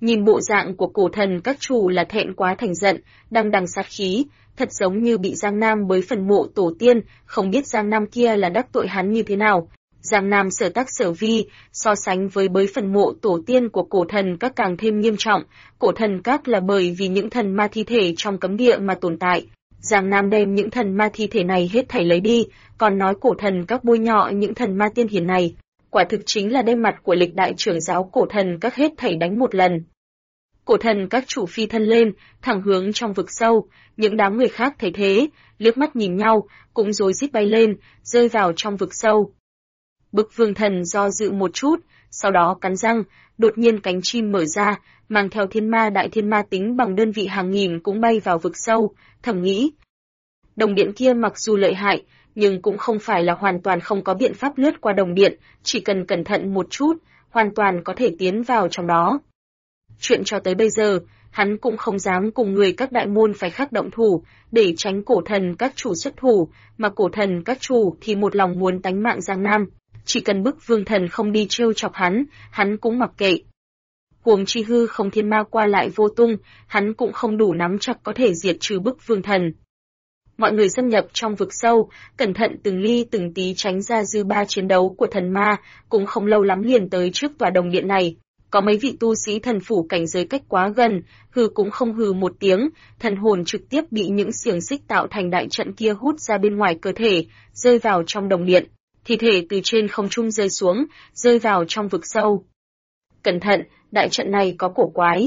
Nhìn bộ dạng của cổ thần các chủ là thẹn quá thành giận, đằng đằng sát khí, thật giống như bị Giang Nam bới phần mộ tổ tiên, không biết Giang Nam kia là đắc tội hắn như thế nào. Giang Nam sở tác sở vi, so sánh với bới phần mộ tổ tiên của cổ thần các càng thêm nghiêm trọng, cổ thần các là bởi vì những thần ma thi thể trong cấm địa mà tồn tại. Giang Nam đem những thần ma thi thể này hết thảy lấy đi, còn nói cổ thần các bôi nhọ những thần ma tiên hiền này, quả thực chính là đem mặt của lịch đại trưởng giáo cổ thần các hết thảy đánh một lần. Cổ thần các chủ phi thân lên, thẳng hướng trong vực sâu, những đám người khác thấy thế, liếc mắt nhìn nhau, cũng rối rít bay lên, rơi vào trong vực sâu. Bức vương thần do dự một chút, sau đó cắn răng, đột nhiên cánh chim mở ra, mang theo đại thiên ma tính bằng đơn vị hàng nghìn cũng bay vào vực sâu, thầm nghĩ. Đồng điện kia mặc dù lợi hại, nhưng cũng không phải là hoàn toàn không có biện pháp lướt qua đồng điện, chỉ cần cẩn thận một chút, hoàn toàn có thể tiến vào trong đó. Chuyện cho tới bây giờ, hắn cũng không dám cùng người các đại môn phải khắc động thủ, để tránh cổ thần các chủ xuất thủ, mà cổ thần các chủ thì một lòng muốn tánh mạng Giang Nam. Chỉ cần bức vương thần không đi trêu chọc hắn cũng mặc kệ. Huống chi hư không thiên ma qua lại vô tung, hắn cũng không đủ nắm chắc có thể diệt trừ bức vương thần. Mọi người xâm nhập trong vực sâu, cẩn thận từng ly từng tí tránh ra dư ba chiến đấu của thần ma, cũng không lâu lắm liền tới trước tòa đồng điện này. Có mấy vị tu sĩ thần phủ cảnh giới cách quá gần, hừ cũng không hừ một tiếng, thần hồn trực tiếp bị những xiềng xích tạo thành đại trận kia hút ra bên ngoài cơ thể, rơi vào trong đồng điện. Thi thể từ trên không trung rơi xuống, rơi vào trong vực sâu. Cẩn thận, đại trận này có cổ quái.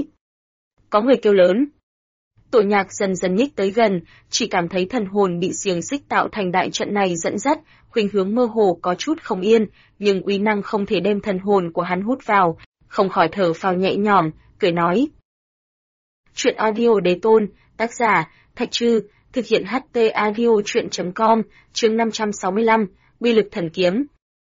Có người kêu lớn. Tổ Nhạc dần dần nhích tới gần, chỉ cảm thấy thần hồn bị xiềng xích tạo thành đại trận này dẫn dắt, khuynh hướng mơ hồ có chút không yên, nhưng uy năng không thể đem thần hồn của hắn hút vào, không khỏi thở phào nhẹ nhõm, cười nói. Chuyện audio đế tôn, tác giả, Thạch Trư, thực hiện HT audio chuyện.com, chương 565, uy lực thần kiếm.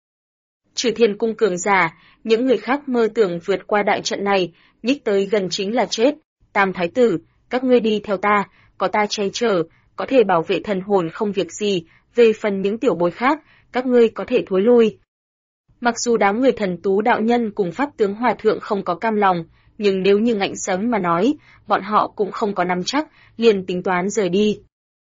Trừ Thiên cung cường giả, những người khác mơ tưởng vượt qua đại trận này, nhích tới gần chính là chết. Tam thái tử, các ngươi đi theo ta, có ta che chở, có thể bảo vệ thần hồn không việc gì, về phần những tiểu bối khác, các ngươi có thể thối lui. Mặc dù đám người Thần Tú đạo nhân cùng pháp tướng hòa thượng không có cam lòng, nhưng nếu như ngạnh sớm mà nói, bọn họ cũng không có nắm chắc, liền tính toán rời đi.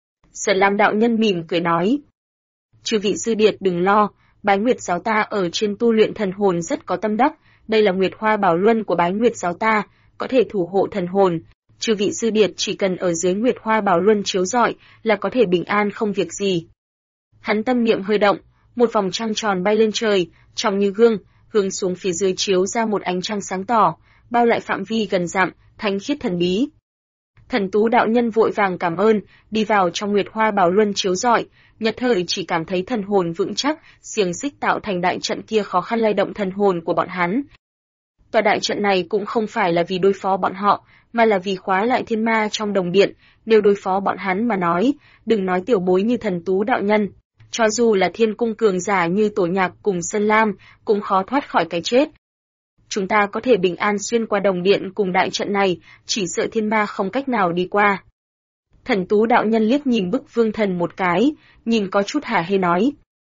Sở Lam đạo nhân mỉm cười nói. Chư vị sư điệt đừng lo, Bái Nguyệt giáo ta ở trên tu luyện thần hồn rất có tâm đắc, đây là Nguyệt Hoa Bảo Luân của Bái Nguyệt giáo ta, có thể thủ hộ thần hồn. Chư vị sư điệt chỉ cần ở dưới Nguyệt Hoa Bảo Luân chiếu rọi là có thể bình an không việc gì. Hắn tâm niệm hơi động, một vòng trăng tròn bay lên trời, trong như gương, hướng xuống phía dưới chiếu ra một ánh trăng sáng tỏ, bao lại phạm vi gần dặm, thánh khiết thần bí. Thần Tú đạo nhân vội vàng cảm ơn, đi vào trong Nguyệt Hoa Bảo Luân chiếu rọi, nhất thời chỉ cảm thấy thần hồn vững chắc, xiềng xích tạo thành đại trận kia khó khăn lay động thần hồn của bọn hắn. Tòa đại trận này cũng không phải là vì đối phó bọn họ, mà là vì khóa lại thiên ma trong đồng điện, nếu đối phó bọn hắn mà nói, đừng nói tiểu bối như Thần Tú đạo nhân, cho dù là thiên cung cường giả như Tổ Nhạc cùng Sơn Lam, cũng khó thoát khỏi cái chết. Chúng ta có thể bình an xuyên qua đồng điện cùng đại trận này, chỉ sợ thiên ma không cách nào đi qua. Thần Tú đạo nhân liếc nhìn Bức Vương Thần một cái, nhìn có chút hả hê nói.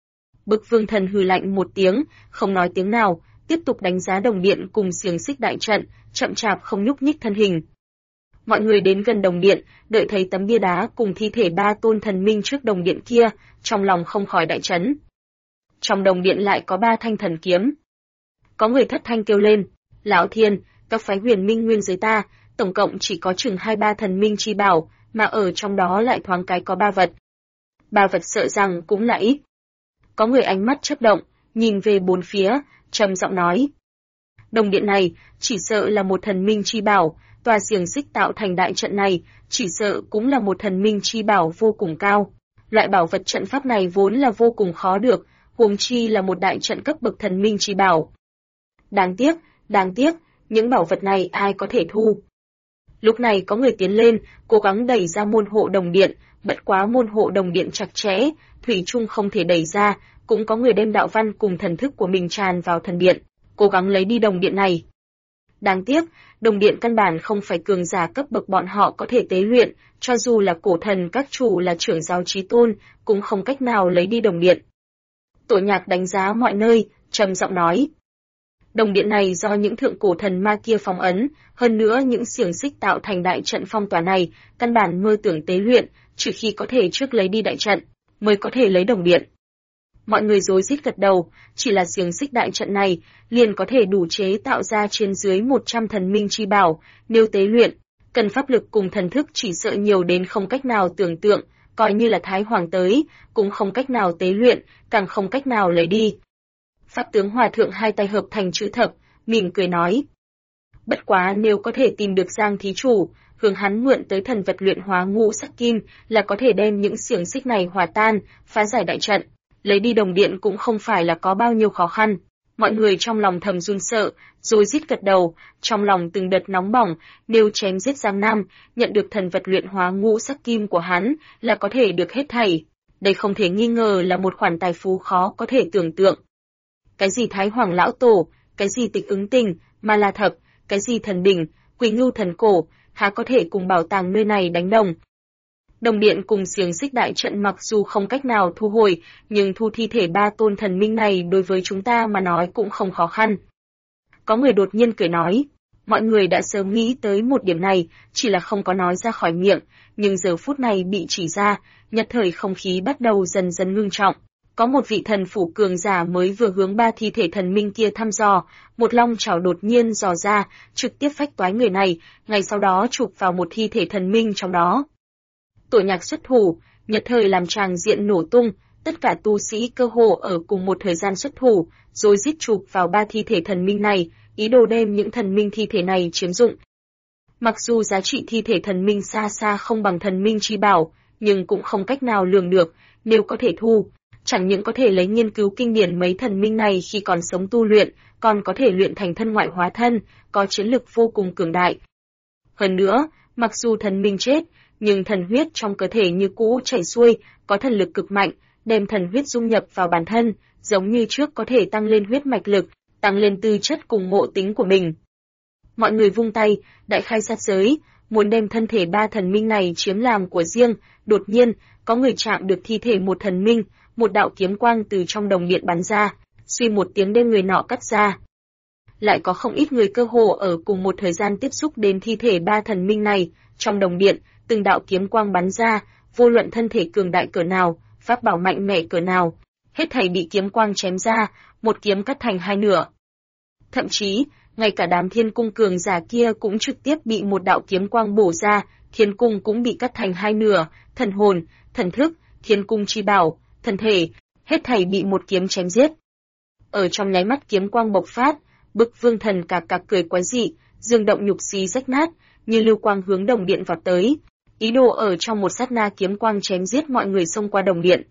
Bức Vương Thần hừ lạnh một tiếng, không nói tiếng nào, tiếp tục đánh giá đồng điện cùng xiềng xích đại trận, chậm chạp không nhúc nhích thân hình. Mọi người đến gần đồng điện, đợi thấy tấm bia đá cùng thi thể ba tôn thần minh trước đồng điện kia, trong lòng không khỏi đại chấn. Trong đồng điện lại có 3 thanh thần kiếm. Có người thất thanh kêu lên, Lão Thiên, các phái huyền minh nguyên giới ta, tổng cộng chỉ có chừng 2-3 thần minh chi bảo, mà ở trong đó lại thoáng cái có 3 vật. 3 vật sợ rằng cũng là ít. Có người ánh mắt chớp động, nhìn về bốn phía, trầm giọng nói. Đồng điện này, chỉ sợ là một thần minh chi bảo, tòa xiềng xích tạo thành đại trận này, chỉ sợ cũng là một thần minh chi bảo vô cùng cao. Loại bảo vật trận pháp này vốn là vô cùng khó được, huống chi là một đại trận cấp bậc thần minh chi bảo. Đáng tiếc, những bảo vật này ai có thể thu. Lúc này có người tiến lên, cố gắng đẩy ra môn hộ đồng điện, bất quá môn hộ đồng điện chặt chẽ, thủy chung không thể đẩy ra, cũng có người đem đạo văn cùng thần thức của mình tràn vào thần điện, cố gắng lấy đi đồng điện này. Đáng tiếc, đồng điện căn bản không phải cường giả cấp bậc bọn họ có thể tế luyện, cho dù là cổ thần các chủ là trưởng giáo chí tôn, cũng không cách nào lấy đi đồng điện. Tổ Nhạc đánh giá mọi nơi, trầm giọng nói. Đồng điện này do những thượng cổ thần ma kia phong ấn, hơn nữa những xiềng xích tạo thành đại trận phong tỏa này, căn bản mơ tưởng tế luyện, trừ khi có thể trước lấy đi đại trận, mới có thể lấy đồng điện. Mọi người rối rít gật đầu, chỉ là xiềng xích đại trận này, liền có thể đủ chế tạo ra trên dưới 100 thần minh chi bảo, nếu tế luyện, cần pháp lực cùng thần thức chỉ sợ nhiều đến không cách nào tưởng tượng, coi như là Thái Hoàng tới, cũng không cách nào tế luyện, càng không cách nào lấy đi. Pháp tướng Hòa Thượng hai tay hợp thành chữ thập, mỉm cười nói. Bất quá nếu có thể tìm được Giang thí chủ, hướng hắn mượn tới thần vật luyện hóa ngũ sắc kim, là có thể đem những xiềng xích này hòa tan, phá giải đại trận, lấy đi đồng điện cũng không phải là có bao nhiêu khó khăn. Mọi người trong lòng thầm run sợ, rồi rít gật đầu, trong lòng từng đợt nóng bỏng, nếu chém giết Giang Nam, nhận được thần vật luyện hóa ngũ sắc kim của hắn, là có thể được hết thảy. Đây không thể nghi ngờ là một khoản tài phú khó có thể tưởng tượng. Cái gì Thái Hoàng lão tổ, cái gì Tịch Ứng Tình, Ma La Thập, cái gì thần đỉnh, Quỳ Ngưu thần cổ, há có thể cùng bảo tàng nơi này đánh đồng. Đồng điện cùng xiềng xích đại trận mặc dù không cách nào thu hồi, nhưng thu thi thể ba tôn thần minh này đối với chúng ta mà nói cũng không khó khăn. Có người đột nhiên cười nói, mọi người đã sớm nghĩ tới một điểm này, chỉ là không có nói ra khỏi miệng, nhưng giờ phút này bị chỉ ra, nhất thời không khí bắt đầu dần dần ngưng trọng. Có một vị thần phủ cường giả mới vừa hướng ba thi thể thần minh kia thăm dò, một long chảo đột nhiên dò ra, trực tiếp phách toái người này, ngay sau đó chụp vào một thi thể thần minh trong đó. Tổ nhạc xuất thủ, nhất thời làm tràng diện nổ tung, tất cả tu sĩ cơ hồ ở cùng một thời gian xuất thủ, rồi giết chụp vào ba thi thể thần minh này, ý đồ đem những thần minh thi thể này chiếm dụng. Mặc dù giá trị thi thể thần minh xa xa không bằng thần minh chi bảo, nhưng cũng không cách nào lường được, nếu có thể thu, chẳng những có thể lấy nghiên cứu kinh điển mấy thần minh này khi còn sống tu luyện, còn có thể luyện thành thân ngoại hóa thân, có chiến lực vô cùng cường đại. Hơn nữa, mặc dù thần minh chết, nhưng thần huyết trong cơ thể như cũ chảy xuôi, có thần lực cực mạnh, đem thần huyết dung nhập vào bản thân, giống như trước có thể tăng lên huyết mạch lực, tăng lên tư chất cùng ngộ tính của mình. Mọi người vung tay, đại khai sát giới, muốn đem thân thể ba thần minh này chiếm làm của riêng, đột nhiên, có người chạm được thi thể một thần minh, một đạo kiếm quang từ trong đồng điện bắn ra, suy một tiếng đem người nọ cắt ra. Lại có không ít người cơ hồ ở cùng một thời gian tiếp xúc đến thi thể ba thần minh này, trong đồng điện, từng đạo kiếm quang bắn ra, vô luận thân thể cường đại cỡ nào, pháp bảo mạnh mẽ cỡ nào, hết thảy bị kiếm quang chém ra, một kiếm cắt thành hai nửa. Thậm chí, ngay cả đám thiên cung cường giả kia cũng trực tiếp bị một đạo kiếm quang bổ ra, thiên cung cũng bị cắt thành hai nửa, thần hồn, thần thức, thiên cung chi bảo, thân thể, hết thảy bị một kiếm chém giết. Ở trong nháy mắt kiếm quang bộc phát, Bức Vương Thần cạc cạc cười quái dị, dương động nhục xí rách nát, như lưu quang hướng đồng điện vọt tới, ý đồ ở trong một sát na kiếm quang chém giết mọi người xông qua đồng điện.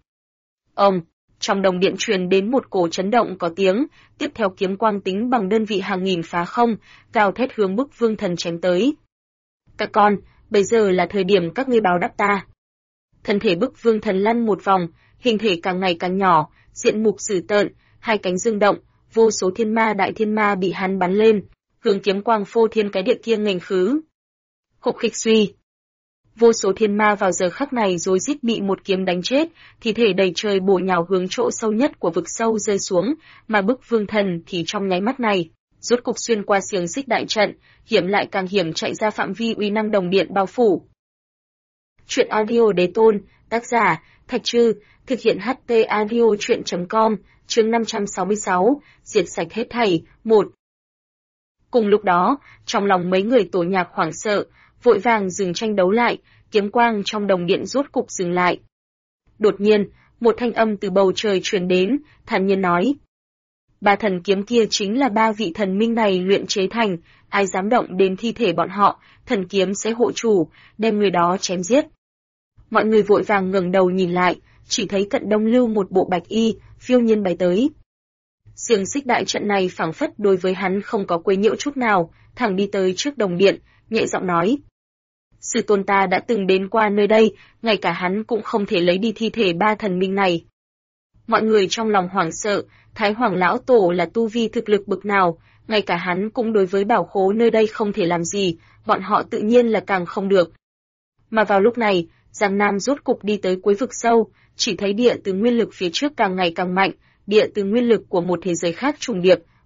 Trong đồng điện truyền đến một cổ chấn động có tiếng, tiếp theo kiếm quang tính bằng đơn vị hàng nghìn phá không, gào thét hướng Bức Vương Thần chém tới. Các con, bây giờ là thời điểm các ngươi báo đáp ta. Thân thể Bức Vương Thần lăn một vòng, hình thể càng ngày càng nhỏ, diện mục dữ tợn, hai cánh dương động, vô số thiên ma đại thiên ma bị hắn bắn lên, hướng kiếm quang phô thiên cái địa kia nghênh khứ. Hục khịch suy. Vô số thiên ma vào giờ khắc này rối rít bị một kiếm đánh chết, thi thể đầy trời bổ nhào hướng chỗ sâu nhất của vực sâu rơi xuống, mà Bức Vương Thần thì trong nháy mắt này, rốt cục xuyên qua xiềng xích đại trận, hiểm lại càng hiểm chạy ra phạm vi uy năng đồng điện bao phủ. Truyện audio Đế Tôn, tác giả Thạch Trư, thực hiện HT audio truyện.com, chương 566, diệt sạch hết thảy, 1. Cùng lúc đó, trong lòng mấy người tổ nhạc hoảng sợ, vội vàng dừng tranh đấu lại, kiếm quang trong đồng điện rốt cục dừng lại. Đột nhiên, một thanh âm từ bầu trời truyền đến, thản nhiên nói. Ba thần kiếm kia chính là ba vị thần minh này luyện chế thành, ai dám động đến thi thể bọn họ, thần kiếm sẽ hộ chủ, đem người đó chém giết. Mọi người vội vàng ngẩng đầu nhìn lại, chỉ thấy cận đông lưu một bộ bạch y, phiêu nhiên bay tới. Xiềng xích đại trận này phảng phất đối với hắn không có quấy nhiễu chút nào, thẳng đi tới trước đồng điện, nhẹ giọng nói. Sư tôn ta đã từng đến qua nơi đây, ngay cả hắn cũng không thể lấy đi thi thể ba thần minh này. Mọi người trong lòng hoảng sợ, Thái Hoàng lão tổ là tu vi thực lực bực nào, ngay cả hắn cũng đối với bảo khố nơi đây không thể làm gì, bọn họ tự nhiên là càng không được. Mà vào lúc này, Giang Nam rốt cục đi tới cuối vực sâu, chỉ thấy địa từ nguyên lực phía trước càng ngày càng mạnh, địa từ nguyên lực của một thế giới khác trùng điệp,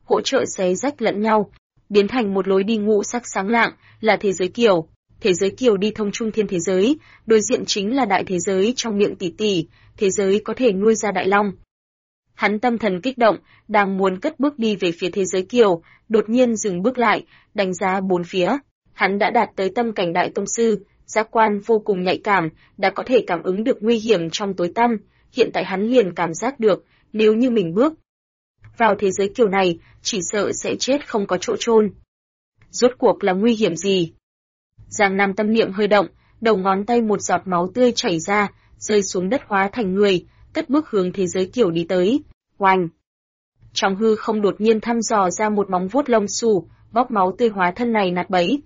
hỗ trợ xé rách lẫn nhau, biến thành một lối đi ngũ sắc sáng lạng, là thế giới kiều. Thế giới kiều đi thông trung thiên thế giới, đối diện chính là đại thế giới trong miệng tỷ tỷ, thế giới có thể nuôi ra đại long. Hắn tâm thần kích động, đang muốn cất bước đi về phía thế giới kiều, đột nhiên dừng bước lại, đánh giá bốn phía. Hắn đã đạt tới tâm cảnh đại tông sư, giác quan vô cùng nhạy cảm, đã có thể cảm ứng được nguy hiểm trong tối tăm. Hiện tại hắn liền cảm giác được, nếu như mình bước vào thế giới kiều này, chỉ sợ sẽ chết không có chỗ chôn. Rốt cuộc là nguy hiểm gì? Giang Nam tâm niệm hơi động, đầu ngón tay một giọt máu tươi chảy ra, rơi xuống đất hóa thành người, cất bước hướng thế giới kiều đi tới. Oanh! Trong hư không đột nhiên thăm dò ra một móng vuốt lông xù, bóp máu tươi hóa thân này nát bấy.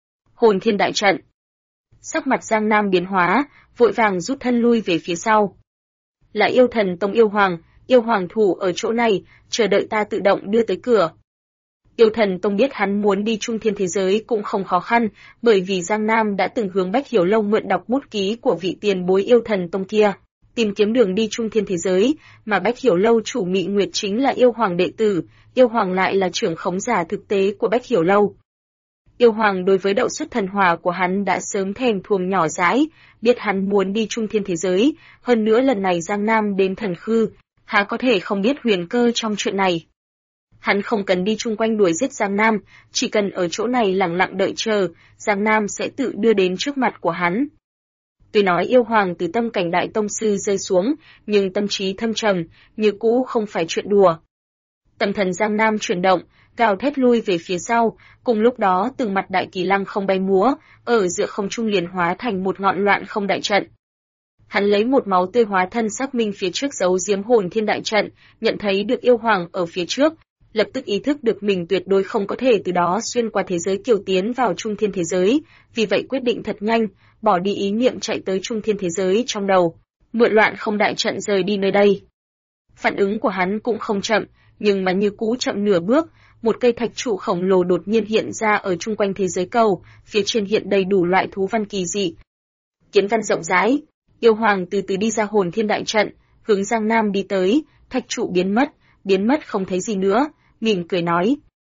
Hồn thiên đại trận. Sắc mặt Giang Nam biến hóa, vội vàng rút thân lui về phía sau. Là yêu thần tông yêu hoàng thủ ở chỗ này, chờ đợi ta tự động đưa tới cửa. Yêu thần tông biết hắn muốn đi trung thiên thế giới cũng không khó khăn, bởi vì Giang Nam đã từng hướng Bách Hiểu Lâu mượn đọc bút ký của vị tiền bối yêu thần tông kia, tìm kiếm đường đi trung thiên thế giới, mà Bách Hiểu Lâu chủ Mị Nguyệt chính là yêu hoàng đệ tử, yêu hoàng lại là trưởng khống giả thực tế của Bách Hiểu Lâu. Yêu hoàng đối với đậu xuất thần hỏa của hắn đã sớm thèm thuồng nhỏ dãi, biết hắn muốn đi trung thiên thế giới, hơn nữa lần này Giang Nam đến thần khư, há có thể không biết huyền cơ trong chuyện này. Hắn không cần đi chung quanh đuổi giết Giang Nam, chỉ cần ở chỗ này lặng lặng đợi chờ, Giang Nam sẽ tự đưa đến trước mặt của hắn. Tuy nói yêu hoàng từ tâm cảnh đại tông sư rơi xuống, nhưng tâm trí thâm trầm, như cũ không phải chuyện đùa. Tâm thần Giang Nam chuyển động, gào thét lui về phía sau, cùng lúc đó từng mặt đại kỳ lăng không bay múa, ở giữa không trung liền hóa thành một ngọn loạn không đại trận. Hắn lấy một máu tươi hóa thân xác minh phía trước giấu giếm hồn thiên đại trận, nhận thấy được yêu hoàng ở phía trước, lập tức ý thức được mình tuyệt đối không có thể từ đó xuyên qua thế giới kiều tiến vào trung thiên thế giới, vì vậy quyết định thật nhanh, bỏ đi ý niệm chạy tới trung thiên thế giới trong đầu, mượn loạn không đại trận rời đi nơi đây. Phản ứng của hắn cũng không chậm, nhưng mà như cũ chậm nửa bước, một cây thạch trụ khổng lồ đột nhiên hiện ra ở chung quanh thế giới cầu, phía trên hiện đầy đủ loại thú văn kỳ dị. Kiến văn rộng rãi, yêu hoàng từ từ đi ra hồn thiên đại trận, hướng Giang Nam đi tới, thạch trụ biến mất không thấy gì nữa, mỉm cười nói.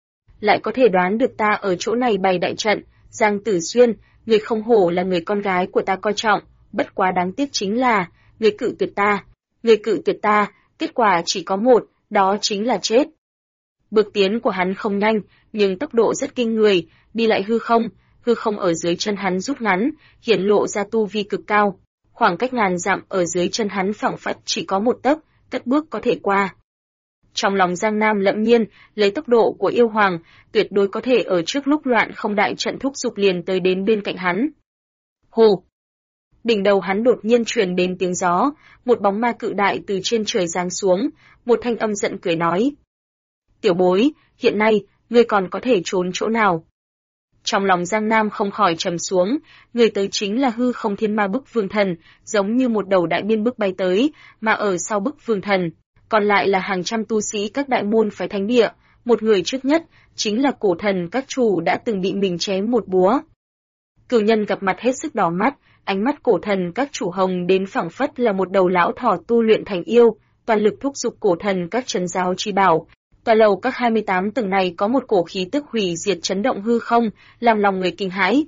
Lại có thể đoán được ta ở chỗ này bày đại trận, Giang Tử Xuyên, người không hổ là người con gái của ta coi trọng, bất quá đáng tiếc chính là, người cự tuyệt ta, kết quả chỉ có một, đó chính là chết. Bước tiến của hắn không nhanh, nhưng tốc độ rất kinh người, đi lại hư không ở dưới chân hắn rút ngắn, hiển lộ ra tu vi cực cao. Khoảng cách ngàn dặm ở dưới chân hắn phẳng phất chỉ có một tấc, cất bước có thể qua. Trong lòng Giang Nam lẫm nhiên, lấy tốc độ của yêu hoàng, tuyệt đối có thể ở trước lúc loạn không đại trận thúc giục liền tới đến bên cạnh hắn. Hù! Đỉnh đầu hắn đột nhiên truyền đến tiếng gió, một bóng ma cự đại từ trên trời giáng xuống, một thanh âm giận cười nói. Tiểu bối, hiện nay, ngươi còn có thể trốn chỗ nào? Trong lòng Giang Nam không khỏi trầm xuống, người tới chính là hư không thiên ma bức vương thần, giống như một đầu đại biên bức bay tới, mà ở sau bức vương thần, còn lại là hàng trăm tu sĩ các đại môn phái thánh địa, một người trước nhất, chính là cổ thần các chủ đã từng bị mình chém một búa. Cửu nhân gặp mặt hết sức đỏ mắt, ánh mắt cổ thần các chủ hồng đến phảng phất là một đầu lão thỏ tu luyện thành yêu, toàn lực thúc giục cổ thần các trấn giáo chi bảo. Tòa lầu các 28 tầng này có một cổ khí tức hủy diệt chấn động hư không, làm lòng người kinh hãi.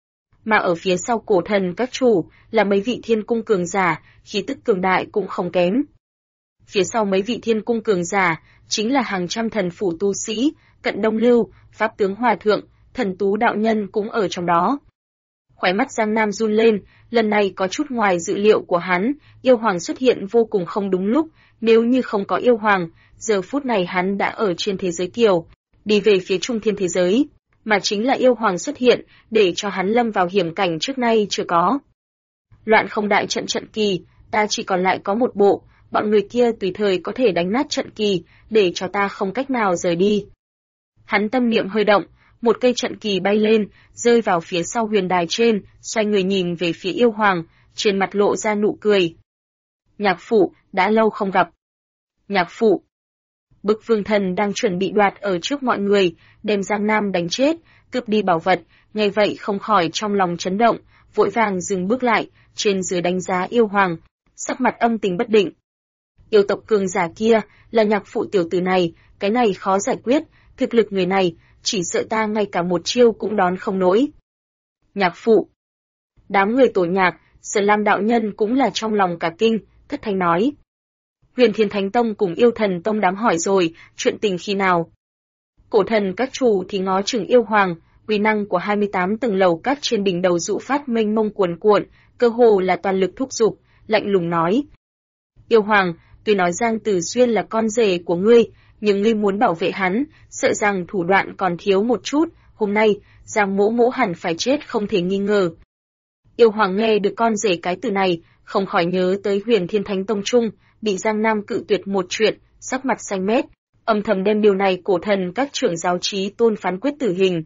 Mà ở phía sau cổ thần các chủ là mấy vị thiên cung cường giả, khí tức cường đại cũng không kém. Phía sau mấy vị thiên cung cường giả chính là hàng trăm thần phủ tu sĩ, Cận Đông Lưu, Pháp tướng Hòa thượng, Thần Tú đạo nhân cũng ở trong đó. Khóe mắt Giang Nam run lên, lần này có chút ngoài dự liệu của hắn, yêu hoàng xuất hiện vô cùng không đúng lúc, nếu như không có yêu hoàng, giờ phút này hắn đã ở trên thế giới kiều, đi về phía trung thiên thế giới, mà chính là yêu hoàng xuất hiện, để cho hắn lâm vào hiểm cảnh trước nay chưa có. Loạn không đại trận trận kỳ, ta chỉ còn lại có một bộ, bọn người kia tùy thời có thể đánh nát trận kỳ, để cho ta không cách nào rời đi. Hắn tâm niệm hơi động, một cây trận kỳ bay lên, rơi vào phía sau huyền đài trên, xoay người nhìn về phía yêu hoàng, trên mặt lộ ra nụ cười. Nhạc phụ, đã lâu không gặp. Nhạc phụ. Bức vương thần đang chuẩn bị đoạt ở trước mọi người, đem Giang Nam đánh chết, cướp đi bảo vật, nghe vậy không khỏi trong lòng chấn động, vội vàng dừng bước lại, trên dưới đánh giá yêu hoàng, sắc mặt âm tình bất định. Yêu tộc cường giả kia, là nhạc phụ tiểu tử này, cái này khó giải quyết, thực lực người này, chỉ sợ ta ngay cả một chiêu cũng đón không nổi. Nhạc phụ. Đám người Tổ Nhạc, Sơn Lam đạo nhân cũng là trong lòng cả kinh, thất thanh nói. Huyền Thiên Thánh Tông cùng Yêu Thần Tông đám hỏi rồi, chuyện tình khi nào? Cổ thần các chủ thì ngó chừng Yêu Hoàng, uy năng của 28 tầng lầu các trên đỉnh đầu dụ phát mênh mông cuồn cuộn, cơ hồ là toàn lực thúc giục, lạnh lùng nói. Yêu Hoàng, tuy nói Giang Tử Xuyên là con rể của ngươi, nhưng ngươi muốn bảo vệ hắn, sợ rằng thủ đoạn còn thiếu một chút, hôm nay, Giang Mỗ Mỗ hẳn phải chết không thể nghi ngờ. Yêu Hoàng nghe được con rể cái từ này, không khỏi nhớ tới Huyền Thiên Thánh Tông Trung, bị Giang Nam cự tuyệt một chuyện, sắc mặt xanh mét, âm thầm đem điều này cổ thần các trưởng giáo trí tôn phán quyết tử hình.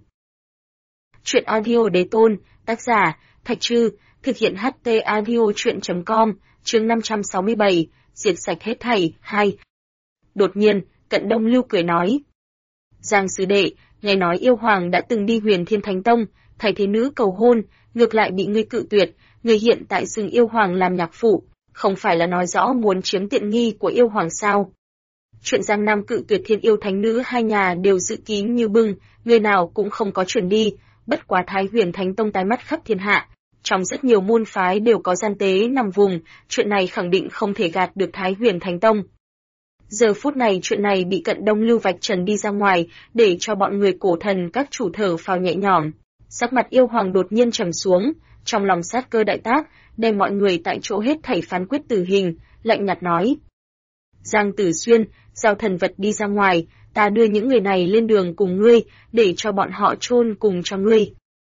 Chuyện audio đế tôn, tác giả, Thạch Trư, thực hiện HT audio chuyện.com, chương 567, diệt sạch hết thảy, 2. Đột nhiên, Cận Đông Lưu cười nói. Giang sư đệ, nghe nói Yêu Hoàng đã từng đi Huyền Thiên Thánh Tông, thay thế nữ cầu hôn, ngược lại bị ngươi cự tuyệt, ngươi hiện tại xưng Yêu Hoàng làm nhạc phụ, không phải là nói rõ muốn chiếm tiện nghi của Yêu Hoàng sao? Chuyện Giang Nam cự tuyệt Thiên Yêu Thánh Nữ hai nhà đều dự kín như bưng, người nào cũng không có chuyển đi, bất quá Thái Huyền Thánh Tông tái mắt khắp thiên hạ. Trong rất nhiều môn phái đều có gian tế nằm vùng, chuyện này khẳng định không thể gạt được Thái Huyền Thánh Tông. Giờ phút này chuyện này bị Cận Đông Lưu vạch trần đi ra ngoài, để cho bọn người cổ thần các chủ thở phào nhẹ nhõm. Sắc mặt Yêu Hoàng đột nhiên trầm xuống, trong lòng sát cơ đại tác, đem mọi người tại chỗ hết thảy phán quyết tử hình, lạnh nhạt nói. Giang Tử Xuyên, giao thần vật đi ra ngoài, ta đưa những người này lên đường cùng ngươi, để cho bọn họ chôn cùng cho ngươi.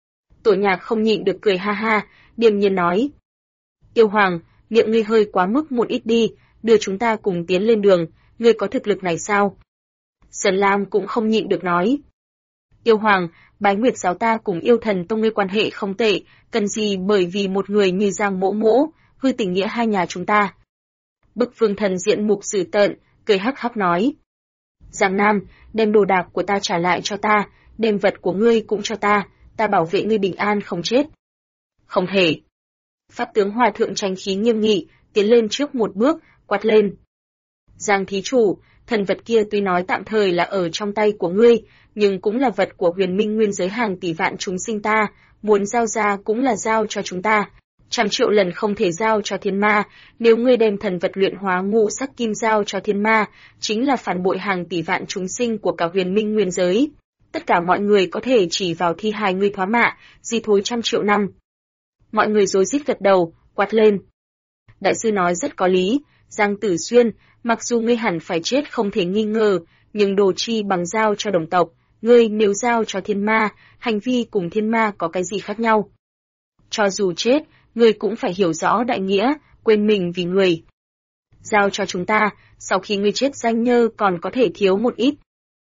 Tổ Nhạc không nhịn được cười ha ha, điềm nhiên nói. Yêu Hoàng, miệng ngươi hơi quá mức một ít đi, đưa chúng ta cùng tiến lên đường, ngươi có thực lực này sao? Sơn Lam cũng không nhịn được nói. Yêu Hoàng, Bái Nguyệt giáo ta cùng Yêu Thần Tông ngươi quan hệ không tệ, cần gì bởi vì một người như Giang Mỗ Mỗ, hư tình nghĩa hai nhà chúng ta. Bức Vương Thần diện mục dữ tợn, cười hắc hắc nói. Giang Nam, đem đồ đạc của ta trả lại cho ta, đem vật của ngươi cũng cho ta bảo vệ ngươi bình an không chết. Không thể. Pháp tướng Hòa Thượng tranh khí nghiêm nghị, tiến lên trước một bước, quát lên. Giang thí chủ, thần vật kia tuy nói tạm thời là ở trong tay của ngươi, nhưng cũng là vật của Huyền Minh nguyên giới hàng tỷ vạn chúng sinh ta, muốn giao ra cũng là giao cho chúng ta. 100 triệu lần không thể giao cho thiên ma, nếu ngươi đem thần vật luyện hóa ngũ sắc kim giao cho thiên ma, chính là phản bội hàng tỷ vạn chúng sinh của cả Huyền Minh nguyên giới. Tất cả mọi người có thể chỉ vào thi hài ngươi thoá mạ, di thối 100 triệu năm. Mọi người rối rít gật đầu, quát lên. Đại sư nói rất có lý, Giang Tử Xuyên, mặc dù ngươi hẳn phải chết không thể nghi ngờ, nhưng đồ chi bằng giao cho đồng tộc, ngươi nếu giao cho thiên ma, hành vi cùng thiên ma có cái gì khác nhau? Cho dù chết, ngươi cũng phải hiểu rõ đại nghĩa, quên mình vì người. Giao cho chúng ta, sau khi ngươi chết danh nhơ còn có thể thiếu một ít.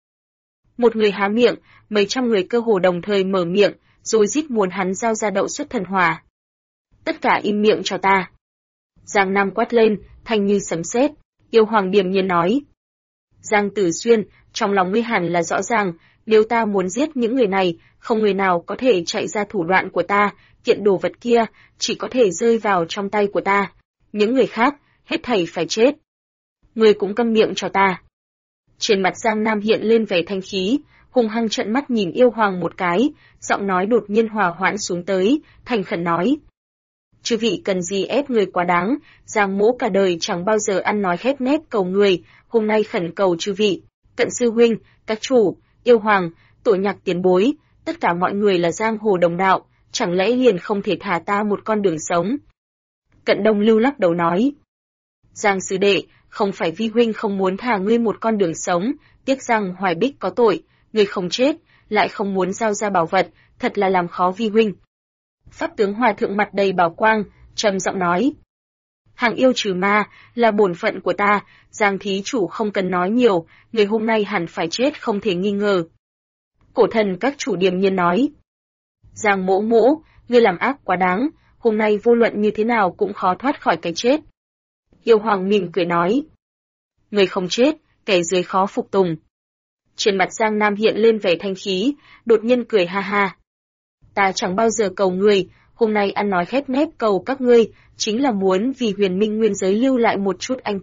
Một người há miệng, mấy trăm người cơ hồ đồng thời mở miệng, rồi rít muốn hắn giao ra đậu xuất thần hỏa. Tất cả im miệng cho ta. Giang Nam quát lên, thanh như sấm sét. Yêu Hoàng điềm nhiên nói. Giang Tử Xuyên, trong lòng ngươi hẳn là rõ ràng, nếu ta muốn giết những người này, không người nào có thể chạy ra thủ đoạn của ta, kiện đồ vật kia, chỉ có thể rơi vào trong tay của ta. Những người khác, hết thảy phải chết. Ngươi cũng câm miệng cho ta. Trên mặt Giang Nam hiện lên vẻ thanh khí, hung hăng trợn mắt nhìn Yêu Hoàng một cái, giọng nói đột nhiên hòa hoãn xuống tới, thành khẩn nói. Chư vị cần gì ép người quá đáng, Giang Mỗ cả đời chẳng bao giờ ăn nói khép nép cầu người, hôm nay khẩn cầu chư vị, Cận sư huynh, các chủ, Yêu Hoàng, Tổ Nhạc tiền bối, tất cả mọi người là giang hồ đồng đạo, chẳng lẽ liền không thể thả ta một con đường sống? Cận Đông Lưu lắc đầu nói. Giang sư đệ, không phải vi huynh không muốn thả ngươi một con đường sống, tiếc rằng Hoài Bích có tội, ngươi không chết, lại không muốn giao ra bảo vật, thật là làm khó vi huynh. Pháp tướng Hòa Thượng mặt đầy bảo quang, trầm giọng nói. Hàng yêu trừ ma, là bổn phận của ta, Giang thí chủ không cần nói nhiều, người hôm nay hẳn phải chết không thể nghi ngờ. Cổ thần các chủ điềm nhiên nói. Giang Mỗ Mỗ, ngươi làm ác quá đáng, hôm nay vô luận như thế nào cũng khó thoát khỏi cái chết. Yêu Hoàng mỉm cười nói. Người không chết, kẻ dưới khó phục tùng. Trên mặt Giang Nam hiện lên vẻ thanh khí, đột nhiên cười ha ha. Ta chẳng bao giờ cầu ngươi, hôm nay ăn nói khép nép cầu các ngươi, chính là muốn vì Huyền Minh nguyên giới lưu lại một chút anh kiệt,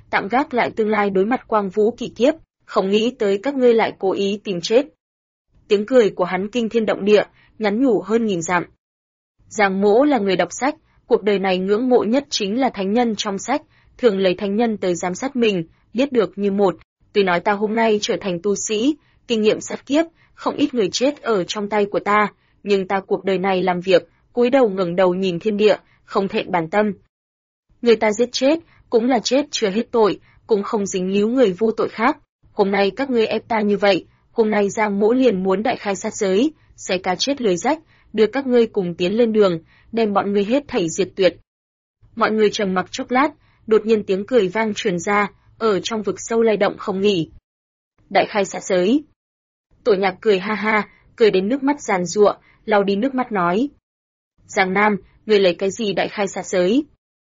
tạm gác lại tương lai đối mặt quang vũ kỳ kiếp, không nghĩ tới các ngươi lại cố ý tìm chết. Tiếng cười của hắn kinh thiên động địa, nhắn nhủ hơn nghìn dặm. Giang Mỗ là người đọc sách, cuộc đời này ngưỡng mộ nhất chính là thánh nhân trong sách, thường lấy thánh nhân tới giám sát mình, biết được như một. Tuy nói ta hôm nay trở thành tu sĩ, kinh nghiệm sát kiếp, không ít người chết ở trong tay của ta, nhưng ta cuộc đời này làm việc, cúi đầu ngẩng đầu nhìn thiên địa, không thẹn bản tâm. Người ta giết chết, cũng là chết chưa hết tội, cũng không dính líu người vô tội khác. Hôm nay các ngươi ép ta như vậy, hôm nay Giang Mỗ liền muốn đại khai sát giới, xé cá chết lưới rách, đưa các ngươi cùng tiến lên đường, đem bọn ngươi hết thảy diệt tuyệt. Mọi người trầm mặc chốc lát, đột nhiên tiếng cười vang truyền ra, ở trong vực sâu lay động không nghỉ. Đại khai sát giới. Tổ Nhạc cười ha ha, cười đến nước mắt giàn giụa, lau đi nước mắt nói: Giang Nam, ngươi lấy cái gì đại khai sát giới?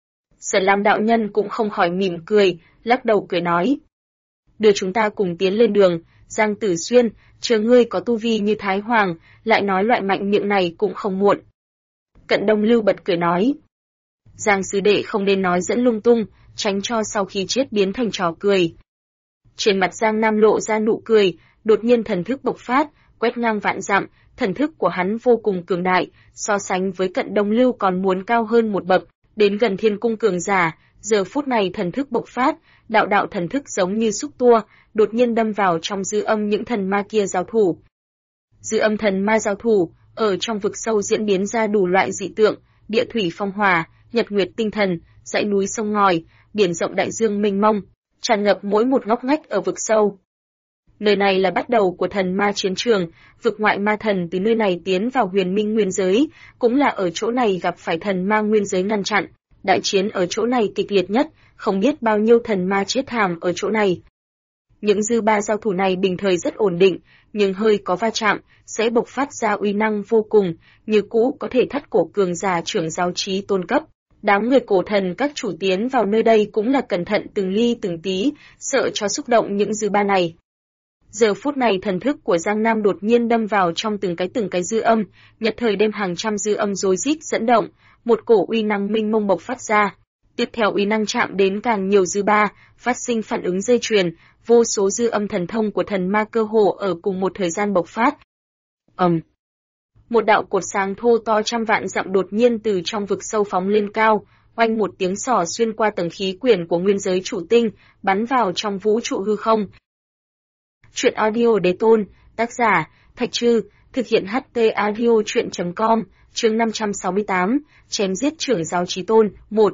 Sở Lam đạo nhân cũng không khỏi mỉm cười, lắc đầu cười nói: đưa chúng ta cùng tiến lên đường. Giang Tử Xuyên, chờ ngươi có tu vi như Thái Hoàng, lại nói loại mạnh miệng này cũng không muộn. Cận Đông Lưu bật cười nói: Giang sư đệ không nên nói dẫn lung tung, tránh cho sau khi chết biến thành trò cười. Trên mặt Giang Nam lộ ra nụ cười, đột nhiên thần thức bộc phát, quét ngang vạn dặm, thần thức của hắn vô cùng cường đại, so sánh với Cận Đông Lưu còn muốn cao hơn một bậc, đến gần thiên cung cường giả. Giờ phút này thần thức bộc phát, đạo đạo thần thức giống như xúc tua, đột nhiên đâm vào trong dư âm những thần ma kia giao thủ. Dư âm thần ma giao thủ, ở trong vực sâu diễn biến ra đủ loại dị tượng, địa thủy phong hỏa, nhật nguyệt tinh thần, dãy núi sông ngòi, biển rộng đại dương mênh mông, tràn ngập mỗi một ngóc ngách ở vực sâu. Nơi này là bắt đầu của thần ma chiến trường, vực ngoại ma thần từ nơi này tiến vào huyền minh nguyên giới, cũng là ở chỗ này gặp phải thần ma nguyên giới ngăn chặn. Đại chiến ở chỗ này kịch liệt nhất, không biết bao nhiêu thần ma chết thảm ở chỗ này. Những dư ba giao thủ này bình thời rất ổn định, nhưng hơi có va chạm, sẽ bộc phát ra uy năng vô cùng, như cũ có thể thắt cổ cường giả trưởng giáo chí tôn cấp. Đám người cổ thần các chủ tiến vào nơi đây cũng là cẩn thận từng ly từng tí, sợ cho xúc động những dư ba này. Giờ phút này thần thức của Giang Nam đột nhiên đâm vào trong từng cái dư âm, nhật thời đem hàng trăm dư âm rối rít dẫn động, một cổ uy năng minh mông bộc phát ra. Tiếp theo uy năng chạm đến càng nhiều dư ba, phát sinh phản ứng dây chuyền, vô số dư âm thần thông của thần ma cơ hồ ở cùng một thời gian bộc phát. Một đạo cột sáng thô to trăm vạn dặm đột nhiên từ trong vực sâu phóng lên cao, oanh một tiếng xỏ xuyên qua tầng khí quyển của nguyên giới chủ tinh, bắn vào trong vũ trụ hư không. Truyện audio đế tôn, tác giả, Thạch Trư, thực hiện HT audio truyện.com, chương 568, chém giết trưởng giáo chí tôn, 1.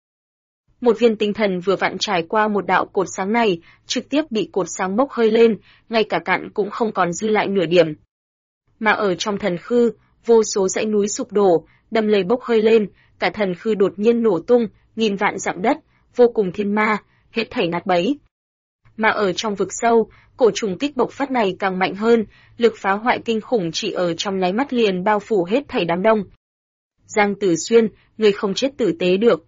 Một viên tinh thần vừa vặn trải qua một đạo cột sáng này, trực tiếp bị cột sáng bốc hơi lên, ngay cả cạn cũng không còn dư lại nửa điểm. Mà ở trong thần khư, vô số dãy núi sụp đổ, đầm lầy bốc hơi lên, cả thần khư đột nhiên nổ tung, nghìn vạn dặm đất, vô cùng thiên ma, hết thảy nát bấy. Mà ở trong vực sâu, cổ trùng kích bộc phát này càng mạnh hơn, lực phá hoại kinh khủng chỉ ở trong nháy mắt liền bao phủ hết thảy đám đông. Giang Tử Xuyên, người không chết tử tế được.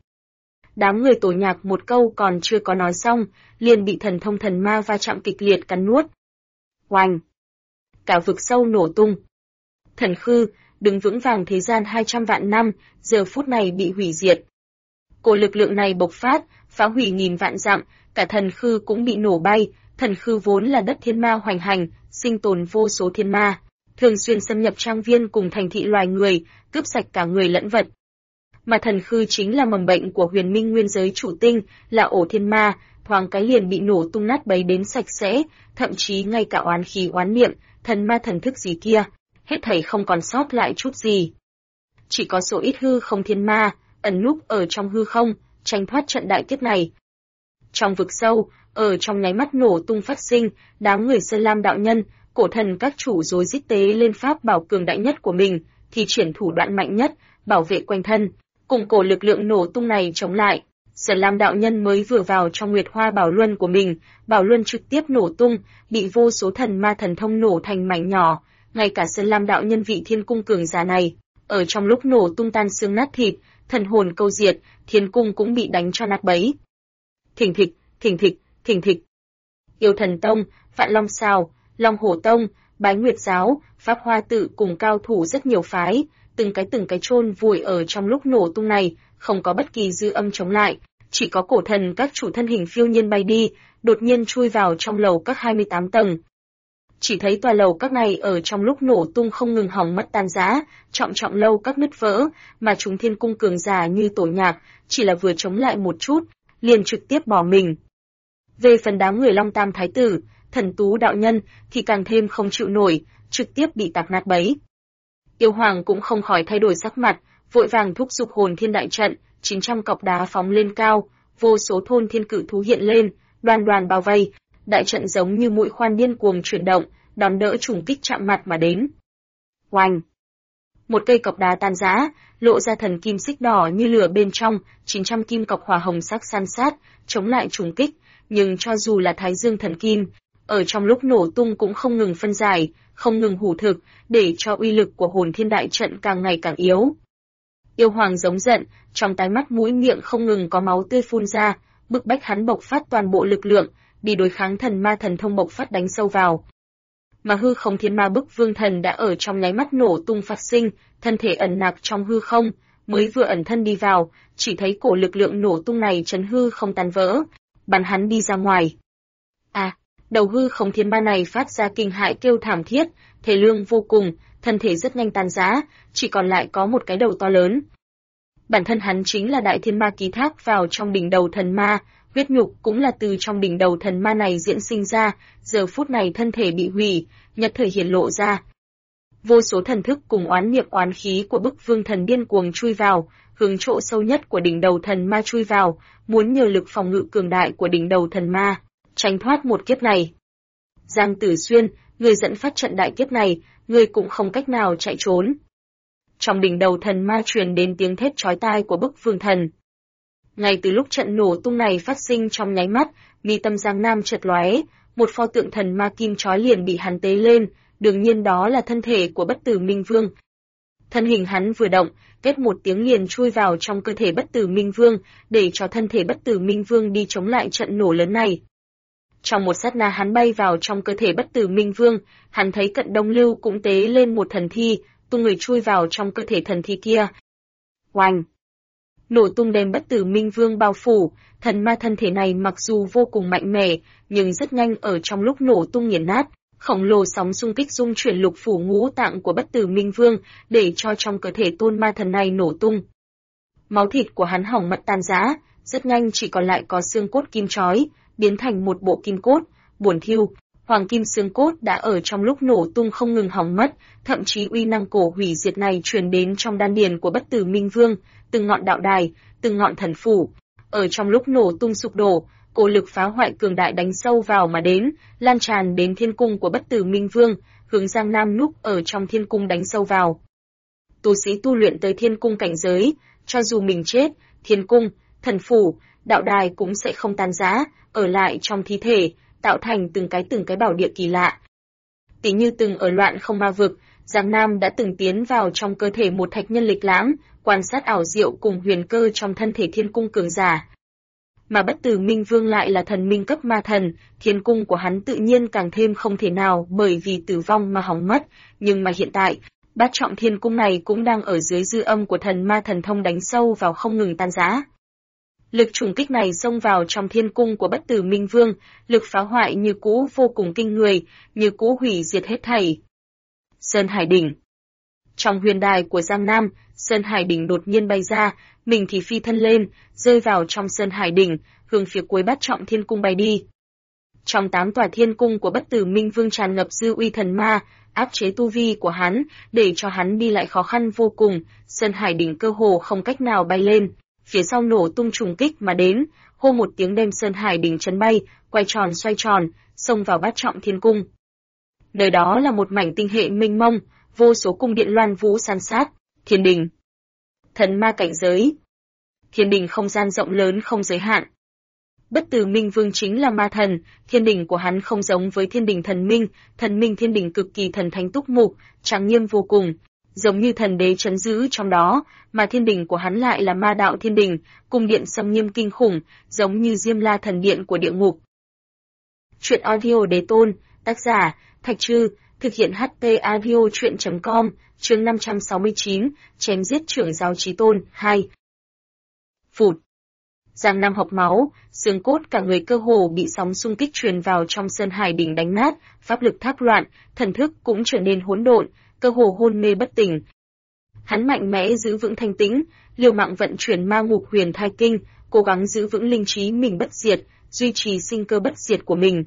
Đám người Tổ Nhạc một câu còn chưa có nói xong, liền bị thần thông thần ma va chạm kịch liệt cắn nuốt. Oanh! Cả vực sâu nổ tung. Thần khư, đứng vững vàng thế gian 200 vạn năm, giờ phút này bị hủy diệt. Cổ lực lượng này bộc phát, phá hủy nghìn vạn dặm, cả thần khư cũng bị nổ bay. Thần khư vốn là đất thiên ma hoành hành, sinh tồn vô số thiên ma, thường xuyên xâm nhập trang viên cùng thành thị loài người, cướp sạch cả người lẫn vật. Mà thần khư chính là mầm bệnh của huyền minh nguyên giới chủ tinh, là ổ thiên ma, thoáng cái liền bị nổ tung nát bấy đến sạch sẽ, thậm chí ngay cả oán khí oán niệm, thần ma thần thức gì kia, hết thảy không còn sót lại chút gì. Chỉ có số ít hư không thiên ma, ẩn núp ở trong hư không, tranh thoát trận đại kiếp này. Trong vực sâu, ở trong nháy mắt nổ tung phát sinh, đám người Sơn Lam đạo nhân, cổ thần các chủ rối rít tế lên pháp bảo cường đại nhất của mình, thì triển thủ đoạn mạnh nhất, bảo vệ quanh thân, cùng cổ lực lượng nổ tung này chống lại. Sơn Lam đạo nhân mới vừa vào trong Nguyệt Hoa Bảo Luân của mình, Bảo Luân trực tiếp nổ tung, bị vô số thần ma thần thông nổ thành mảnh nhỏ, ngay cả Sơn Lam đạo nhân vị thiên cung cường giả này, ở trong lúc nổ tung tan xương nát thịt, thần hồn câu diệt, thiên cung cũng bị đánh cho nát bấy. Thình thịch, thình thịch, thình thịch. Yêu Thần Tông, Vạn Long Sào, Long Hổ Tông, Bái Nguyệt Giáo, Pháp Hoa Tự cùng cao thủ rất nhiều phái, từng cái chôn vùi ở trong lúc nổ tung này, không có bất kỳ dư âm chống lại, chỉ có cổ thần các chủ thân hình phiêu nhiên bay đi, đột nhiên chui vào trong lầu các 28 tầng. Chỉ thấy tòa lầu các này ở trong lúc nổ tung không ngừng hỏng mất tan rã, trọng lâu các nứt vỡ, mà chúng thiên cung cường giả như tổ nhạc, chỉ là vừa chống lại một chút, liền trực tiếp bỏ mình. Về phần đám người Long Tam Thái Tử, Thần Tú đạo nhân thì càng thêm không chịu nổi, trực tiếp bị tạc nát bấy. Yêu Hoàng cũng không khỏi thay đổi sắc mặt, vội vàng thúc giục hồn thiên đại trận, 900 cọc đá phóng lên cao, vô số thôn thiên cự thú hiện lên, đoàn bao vây, đại trận giống như mũi khoan điên cuồng chuyển động, đón đỡ trùng kích chạm mặt mà đến. Oanh! Một cây cọc đá tan rã, lộ ra thần kim xích đỏ như lửa bên trong, 900 kim cọc hỏa hồng sắc san sát, chống lại trùng kích, nhưng cho dù là Thái Dương thần kim, ở trong lúc nổ tung cũng không ngừng phân giải, không ngừng hủ thực, để cho uy lực của hồn thiên đại trận càng ngày càng yếu. Yêu Hoàng giống giận, trong tai mắt mũi miệng không ngừng có máu tươi phun ra, bức bách hắn bộc phát toàn bộ lực lượng, đi đối kháng thần ma thần thông bộc phát đánh sâu vào. Mà hư không thiên ma bức vương thần đã ở trong nháy mắt nổ tung phát sinh, thân thể ẩn nặc trong hư không, mới vừa ẩn thân đi vào, chỉ thấy cổ lực lượng nổ tung này chấn hư không tan vỡ, bắn hắn đi ra ngoài. Đầu hư không thiên ma này phát ra kinh hại kêu thảm thiết, thể lương vô cùng, thân thể rất nhanh tan rã, chỉ còn lại có một cái đầu to lớn. Bản thân hắn chính là đại thiên ma ký thác vào trong đỉnh đầu thần ma, huyết nhục cũng là từ trong đỉnh đầu thần ma này diễn sinh ra, giờ phút này thân thể bị hủy, nhật thời hiển lộ ra. Vô số thần thức cùng oán niệm oán khí của bức vương thần điên cuồng chui vào, hướng chỗ sâu nhất của đỉnh đầu thần ma chui vào, muốn nhờ lực phòng ngự cường đại của đỉnh đầu thần ma, tránh thoát một kiếp này. Giang Tử Xuyên, người dẫn phát trận đại kiếp này, người cũng không cách nào chạy trốn. Trong đỉnh đầu thần ma truyền đến tiếng thét chói tai của bức vương thần. Ngay từ lúc trận nổ tung này phát sinh trong nháy mắt, mi tâm Giang Nam chợt lóe, một pho tượng thần ma kim chói liền bị hắn tế lên, đương nhiên đó là thân thể của Bất Tử Minh Vương. Thân hình hắn vừa động, kết một tiếng liền chui vào trong cơ thể Bất Tử Minh Vương, để cho thân thể Bất Tử Minh Vương đi chống lại trận nổ lớn này. Trong một sát na hắn bay vào trong cơ thể Bất Tử Minh Vương, hắn thấy Cận Đông Lưu cũng tế lên một thần thi, tung người chui vào trong cơ thể thần thi kia. Oanh! Nổ tung đem Bất Tử Minh Vương bao phủ, thần ma thân thể này mặc dù vô cùng mạnh mẽ, nhưng rất nhanh ở trong lúc nổ tung nghiền nát, khổng lồ sóng xung kích dung chuyển lục phủ ngũ tạng của Bất Tử Minh Vương, để cho trong cơ thể tôn ma thần này nổ tung. Máu thịt của hắn hỏng mất tan rã, rất nhanh chỉ còn lại có xương cốt kim chói, biến thành một bộ kim cốt, buồn thiêu. Hoàng kim xương cốt đã ở trong lúc nổ tung không ngừng hỏng mất, thậm chí uy năng cổ hủy diệt này truyền đến trong đan điền của Bất Tử Minh Vương, từng ngọn đạo đài, từng ngọn thần phủ, ở trong lúc nổ tung sụp đổ, cổ lực phá hoại cường đại đánh sâu vào mà đến, lan tràn đến thiên cung của Bất Tử Minh Vương, hướng Giang Nam núp ở trong thiên cung đánh sâu vào. Tu sĩ tu luyện tới thiên cung cảnh giới, cho dù mình chết, thiên cung, thần phủ, đạo đài cũng sẽ không tan rã, ở lại trong thi thể, tạo thành từng cái bảo địa kỳ lạ. Tỷ như từng ở loạn không ma vực, Giang Nam đã từng tiến vào trong cơ thể một thạch nhân lịch lãm, quan sát ảo diệu cùng huyền cơ trong thân thể thiên cung cường giả. Mà Bất Tử Minh Vương lại là thần minh cấp ma thần, thiên cung của hắn tự nhiên càng thêm không thể nào bởi vì tử vong mà hỏng mất, nhưng mà hiện tại, bát trọng thiên cung này cũng đang ở dưới dư âm của thần ma thần thông đánh sâu vào không ngừng tan rã. Lực trùng kích này xông vào trong thiên cung của Bất Tử Minh Vương, lực phá hoại như cũ vô cùng kinh người, như cũ hủy diệt hết thảy. Sơn Hải Đỉnh. Trong huyền đài của Giang Nam, Sơn Hải Đỉnh đột nhiên bay ra, mình thì phi thân lên, rơi vào trong Sơn Hải Đỉnh, hướng phía cuối bát trọng thiên cung bay đi. Trong 8 tòa thiên cung của Bất Tử Minh Vương tràn ngập dư uy thần ma, áp chế tu vi của hắn, để cho hắn đi lại khó khăn vô cùng, Sơn Hải Đỉnh cơ hồ không cách nào bay lên. Phía sau nổ tung trùng kích mà đến, hô một tiếng đem Sơn Hải Đỉnh chấn bay, quay tròn xoay tròn, xông vào bát trọng thiên cung. Nơi đó là một mảnh tinh hệ mênh mông, vô số cung điện loan vũ san sát, thiên đình. Thần ma cảnh giới. Thiên đình không gian rộng lớn không giới hạn. Bất Tử Minh Vương chính là ma thần, thiên đình của hắn không giống với thiên đình thần minh thiên đình cực kỳ thần thánh túc mục, trang nghiêm vô cùng, giống như thần đế trấn giữ trong đó, mà thiên đình của hắn lại là ma đạo thiên đình, cung điện xâm nghiêm kinh khủng, giống như Diêm La thần điện của địa ngục. Truyện audio đế tôn, tác giả, Thạch Trư, thực hiện HP audio truyện.com, chương 569, chém giết trưởng giáo Chí Tôn, 2. Phụt. Giang Nam hộc máu, xương cốt cả người cơ hồ bị sóng xung kích truyền vào trong Sơn Hải đỉnh đánh nát, pháp lực thác loạn, thần thức cũng trở nên hỗn độn, cơ hồ hôn mê bất tỉnh. Hắn mạnh mẽ giữ vững thanh tĩnh, liều mạng vận chuyển Ma Ngục Huyền Thai Kinh, cố gắng giữ vững linh trí mình bất diệt, duy trì sinh cơ bất diệt của mình.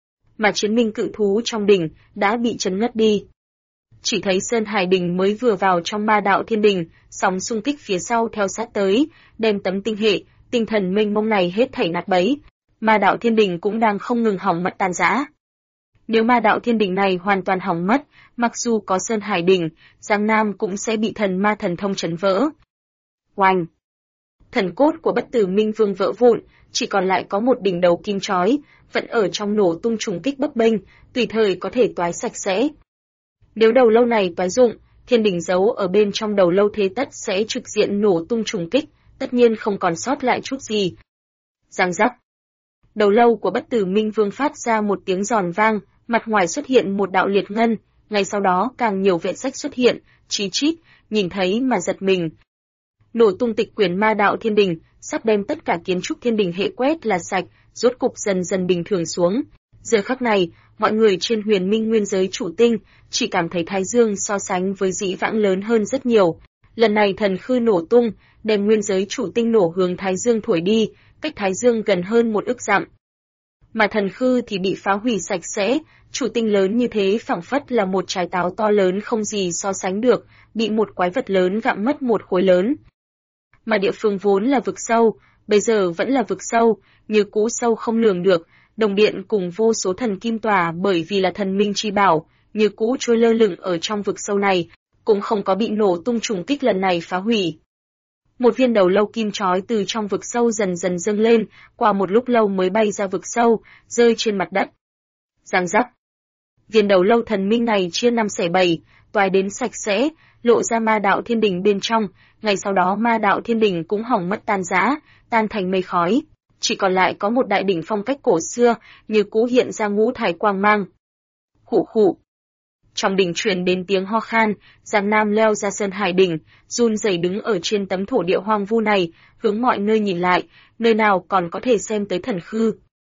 Mà chiến minh cự thú trong đỉnh đã bị chấn ngất đi. Chỉ thấy Sơn Hải đỉnh mới vừa vào trong Ma Đạo Thiên Đỉnh, sóng xung kích phía sau theo sát tới, đem tấm tinh hệ, tinh thần mênh mông này hết thảy nát bấy. Ma Đạo Thiên Đỉnh cũng đang không ngừng hỏng mất tan rã. Nếu Ma Đạo Thiên Đỉnh này hoàn toàn hỏng mất, mặc dù có Sơn Hải đỉnh, Giang Nam cũng sẽ bị thần ma thần thông chấn vỡ. Oanh! Thần cốt của Bất Tử Minh Vương vỡ vụn, chỉ còn lại có một đỉnh đầu kim chói, vẫn ở trong nổ tung trùng kích bấp bênh, tùy thời có thể toái sạch sẽ. Nếu đầu lâu này toái dụng, thiên đỉnh giấu ở bên trong đầu lâu thế tất sẽ trực diện nổ tung trùng kích, tất nhiên không còn sót lại chút gì. Giang giác. Đầu lâu của Bất Tử Minh Vương phát ra một tiếng giòn vang, mặt ngoài xuất hiện một đạo liệt ngân, ngay sau đó càng nhiều vết rách xuất hiện, chí chít, nhìn thấy mà giật mình. Nổ tung tịch quyển Ma Đạo Thiên Đỉnh, sắp đem tất cả kiến trúc thiên đình hệ quét là sạch, rốt cục dần dần bình thường xuống. Giờ khắc này, mọi người trên Huyền Minh Nguyên giới chủ tinh chỉ cảm thấy Thái Dương so sánh với dĩ vãng lớn hơn rất nhiều. Lần này thần khư nổ tung, đem nguyên giới chủ tinh nổ hướng Thái Dương thổi đi, cách Thái Dương gần hơn 1 ức dặm. Mà thần khư thì bị phá hủy sạch sẽ, chủ tinh lớn như thế phảng phất là một trái táo to lớn không gì so sánh được, bị một quái vật lớn gặm mất một khối lớn. Mà địa phương vốn là vực sâu, bây giờ vẫn là vực sâu, như cũ sâu không lường được, đồng điện cùng vô số thần kim tòa bởi vì là thần minh chi bảo, như cũ trôi lơ lửng ở trong vực sâu này, cũng không có bị nổ tung trùng kích lần này phá hủy. Một viên đầu lâu kim chói từ trong vực sâu dần dần dâng lên, qua một lúc lâu mới bay ra vực sâu, rơi trên mặt đất. Giang giác. Viên đầu lâu thần minh này chia 5 xẻ 7, toái đến sạch sẽ, lộ ra Ma Đạo Thiên Đỉnh bên trong, ngày sau đó Ma Đạo Thiên Đỉnh cũng hỏng mất tan rã, tan thành mây khói, chỉ còn lại có một đại đỉnh phong cách cổ xưa, như cũ hiện ra ngũ thải quang mang. Khụ khụ. Trong đỉnh truyền đến tiếng ho khan, Giang Nam leo ra Sơn Hải đỉnh, run rẩy đứng ở trên tấm thổ địa hoang vu này, hướng mọi nơi nhìn lại, nơi nào còn có thể xem tới thần khư.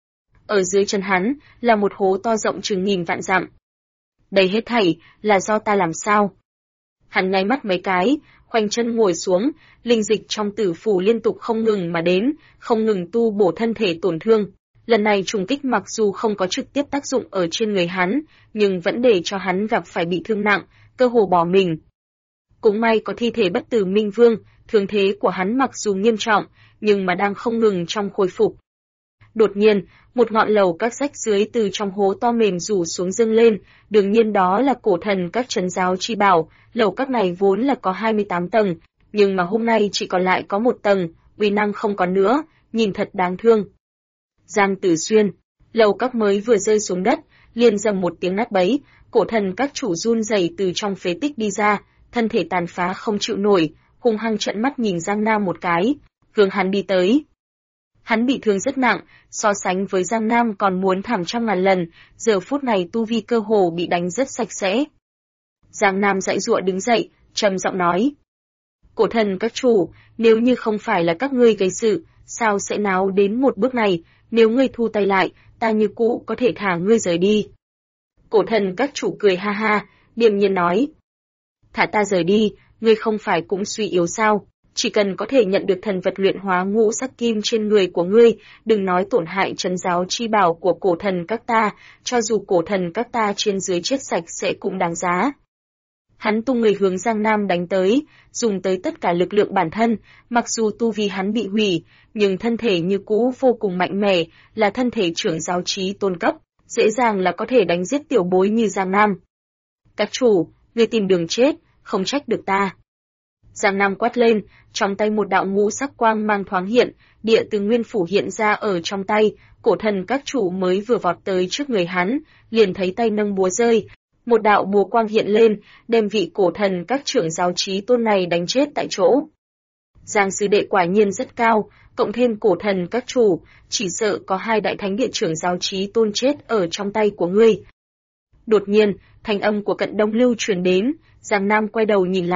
Ở dưới chân hắn là một hố to rộng chừng nghìn vạn dặm. Đây hết thảy là do ta làm sao? Hắn nháy mắt mấy cái, khoanh chân ngồi xuống, linh dịch trong tử phủ liên tục không ngừng mà đến, không ngừng tu bổ thân thể tổn thương. Lần này trùng kích mặc dù không có trực tiếp tác dụng ở trên người hắn, nhưng vẫn để cho hắn gặp phải bị thương nặng, cơ hồ bỏ mình. Cũng may có thi thể Bất Tử Minh Vương, thương thế của hắn mặc dù nghiêm trọng, nhưng mà đang không ngừng trong khôi phục. Đột nhiên, một ngọn lầu các rách dưới từ trong hố to mềm rủ xuống dâng lên, đương nhiên đó là cổ thần các trấn giáo chi bảo, lầu các này vốn là có 28 tầng, nhưng mà hôm nay chỉ còn lại có 1 tầng, uy năng không còn nữa, nhìn thật đáng thương. Giang Tử Xuyên, lầu các mới vừa rơi xuống đất, liền dầm một tiếng nát bấy, cổ thần các chủ run rẩy từ trong phế tích đi ra, thân thể tàn phá không chịu nổi, hung hăng trợn mắt nhìn Giang Nam một cái, hướng hắn đi tới. Hắn bị thương rất nặng, so sánh với Giang Nam còn muốn thảm trăm ngàn lần, giờ phút này tu vi cơ hồ bị đánh rất sạch sẽ. Giang Nam giãy giụa đứng dậy, trầm giọng nói: "Cổ thần các chủ, nếu như không phải là các ngươi gây sự, sao sẽ náo đến một bước này, nếu ngươi thu tay lại, ta như cũ có thể thả ngươi rời đi." Cổ thần các chủ cười ha ha, điềm nhiên nói: "Thả ta rời đi, ngươi không phải cũng suy yếu sao? Chỉ cần có thể nhận được thần vật luyện hóa ngũ sắc kim trên người của ngươi, đừng nói tổn hại trấn giáo chi bảo của cổ thần các ta, cho dù cổ thần các ta trên dưới chết sạch sẽ cũng đáng giá." Hắn tung người hướng Giang Nam đánh tới, dùng tới tất cả lực lượng bản thân, mặc dù tu vi hắn bị hủy, nhưng thân thể như cũ vô cùng mạnh mẽ, là thân thể trưởng giáo chí tôn cấp, dễ dàng là có thể đánh giết tiểu bối như Giang Nam. "Các chủ, ngươi tìm đường chết, không trách được ta." Giang Nam quát lên, trong tay một đạo ngũ sắc quang mang thoáng hiện, địa từ nguyên phủ hiện ra ở trong tay, cổ thần các chủ mới vừa vọt tới trước người hắn, liền thấy tay nâng búa rơi, một đạo búa quang hiện lên, đem vị cổ thần các trưởng giáo chí tôn này đánh chết tại chỗ. Giang sư đệ quả nhiên rất cao, cộng thêm cổ thần các chủ, chỉ sợ có 2 đại thánh địa trưởng giáo chí tôn chết ở trong tay của ngươi. Đột nhiên, thanh âm của Cận Đông Lưu truyền đến, Giang Nam quay đầu nhìn lại,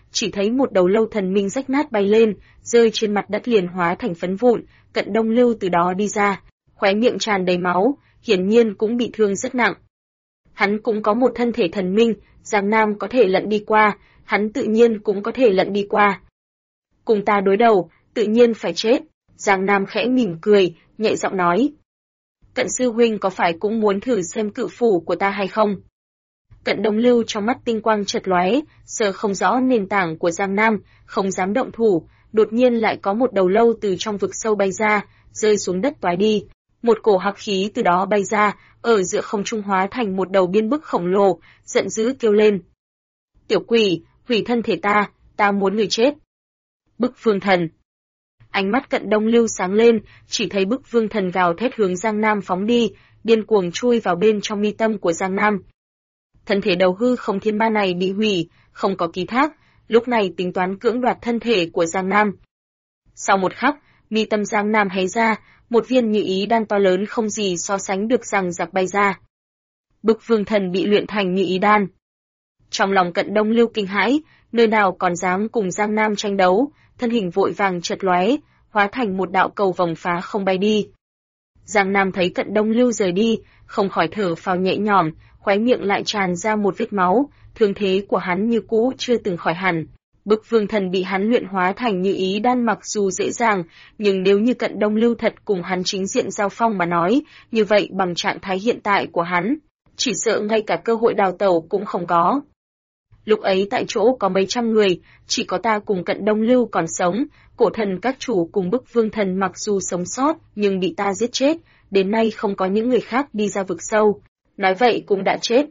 chỉ thấy một đầu lâu thần minh rách nát bay lên, rơi trên mặt đất liền hóa thành phấn vụn, Cận Đông Lưu từ đó đi ra, khóe miệng tràn đầy máu, hiển nhiên cũng bị thương rất nặng. Hắn cũng có một thân thể thần minh, Giang Nam có thể lặn đi qua, hắn tự nhiên cũng có thể lặn đi qua. Cùng ta đối đầu, tự nhiên phải chết. Giang Nam khẽ mỉm cười, nhẹ giọng nói. Cận sư huynh có phải cũng muốn thử xem cự phủ của ta hay không? Cận Đông Lưu trong mắt tinh quang chợt lóe, sờ không rõ nền tảng của Giang Nam, không dám động thủ, đột nhiên lại có một đầu lâu từ trong vực sâu bay ra, rơi xuống đất toái đi. Một cổ hắc khí từ đó bay ra, ở giữa không trung hóa thành một đầu biên bức khổng lồ, giận dữ kêu lên. Tiểu quỷ, hủy thân thể ta muốn người chết. Bức vương thần. Ánh mắt Cận Đông Lưu sáng lên, chỉ thấy bức vương thần gào thét hướng Giang Nam phóng đi, điên cuồng chui vào bên trong mi tâm của Giang Nam. Thân thể đầu hư không thiên ma này bị hủy, không có ký thác, lúc này tính toán cưỡng đoạt thân thể của Giang Nam. Sau một khắc, mi tâm Giang Nam hé ra, một viên như ý đan to lớn không gì so sánh được rằng giặc bay ra. Bức vương thần bị luyện thành như ý đan. Trong lòng Cận Đông Lưu kinh hãi, nơi nào còn dám cùng Giang Nam tranh đấu, thân hình vội vàng chợt lóe, hóa thành một đạo cầu vòng phá không bay đi. Giang Nam thấy Cận Đông Lưu rời đi, không khỏi thở phào nhẹ nhõm, khóe miệng lại tràn ra một vết máu, thương thế của hắn như cũ chưa từng khỏi hẳn. Bức vương thần bị hắn luyện hóa thành như ý đan mặc dù dễ dàng, nhưng nếu như Cận Đông Lưu thật cùng hắn chính diện giao phong mà nói, như vậy bằng trạng thái hiện tại của hắn, chỉ sợ ngay cả cơ hội đào tẩu cũng không có. Lúc ấy tại chỗ có mấy trăm người, chỉ có ta cùng Cận Đông Lưu còn sống, cổ thần các chủ cùng bức vương thần mặc dù sống sót nhưng bị ta giết chết, đến nay không có những người khác đi ra vực sâu, nói vậy cũng đã chết.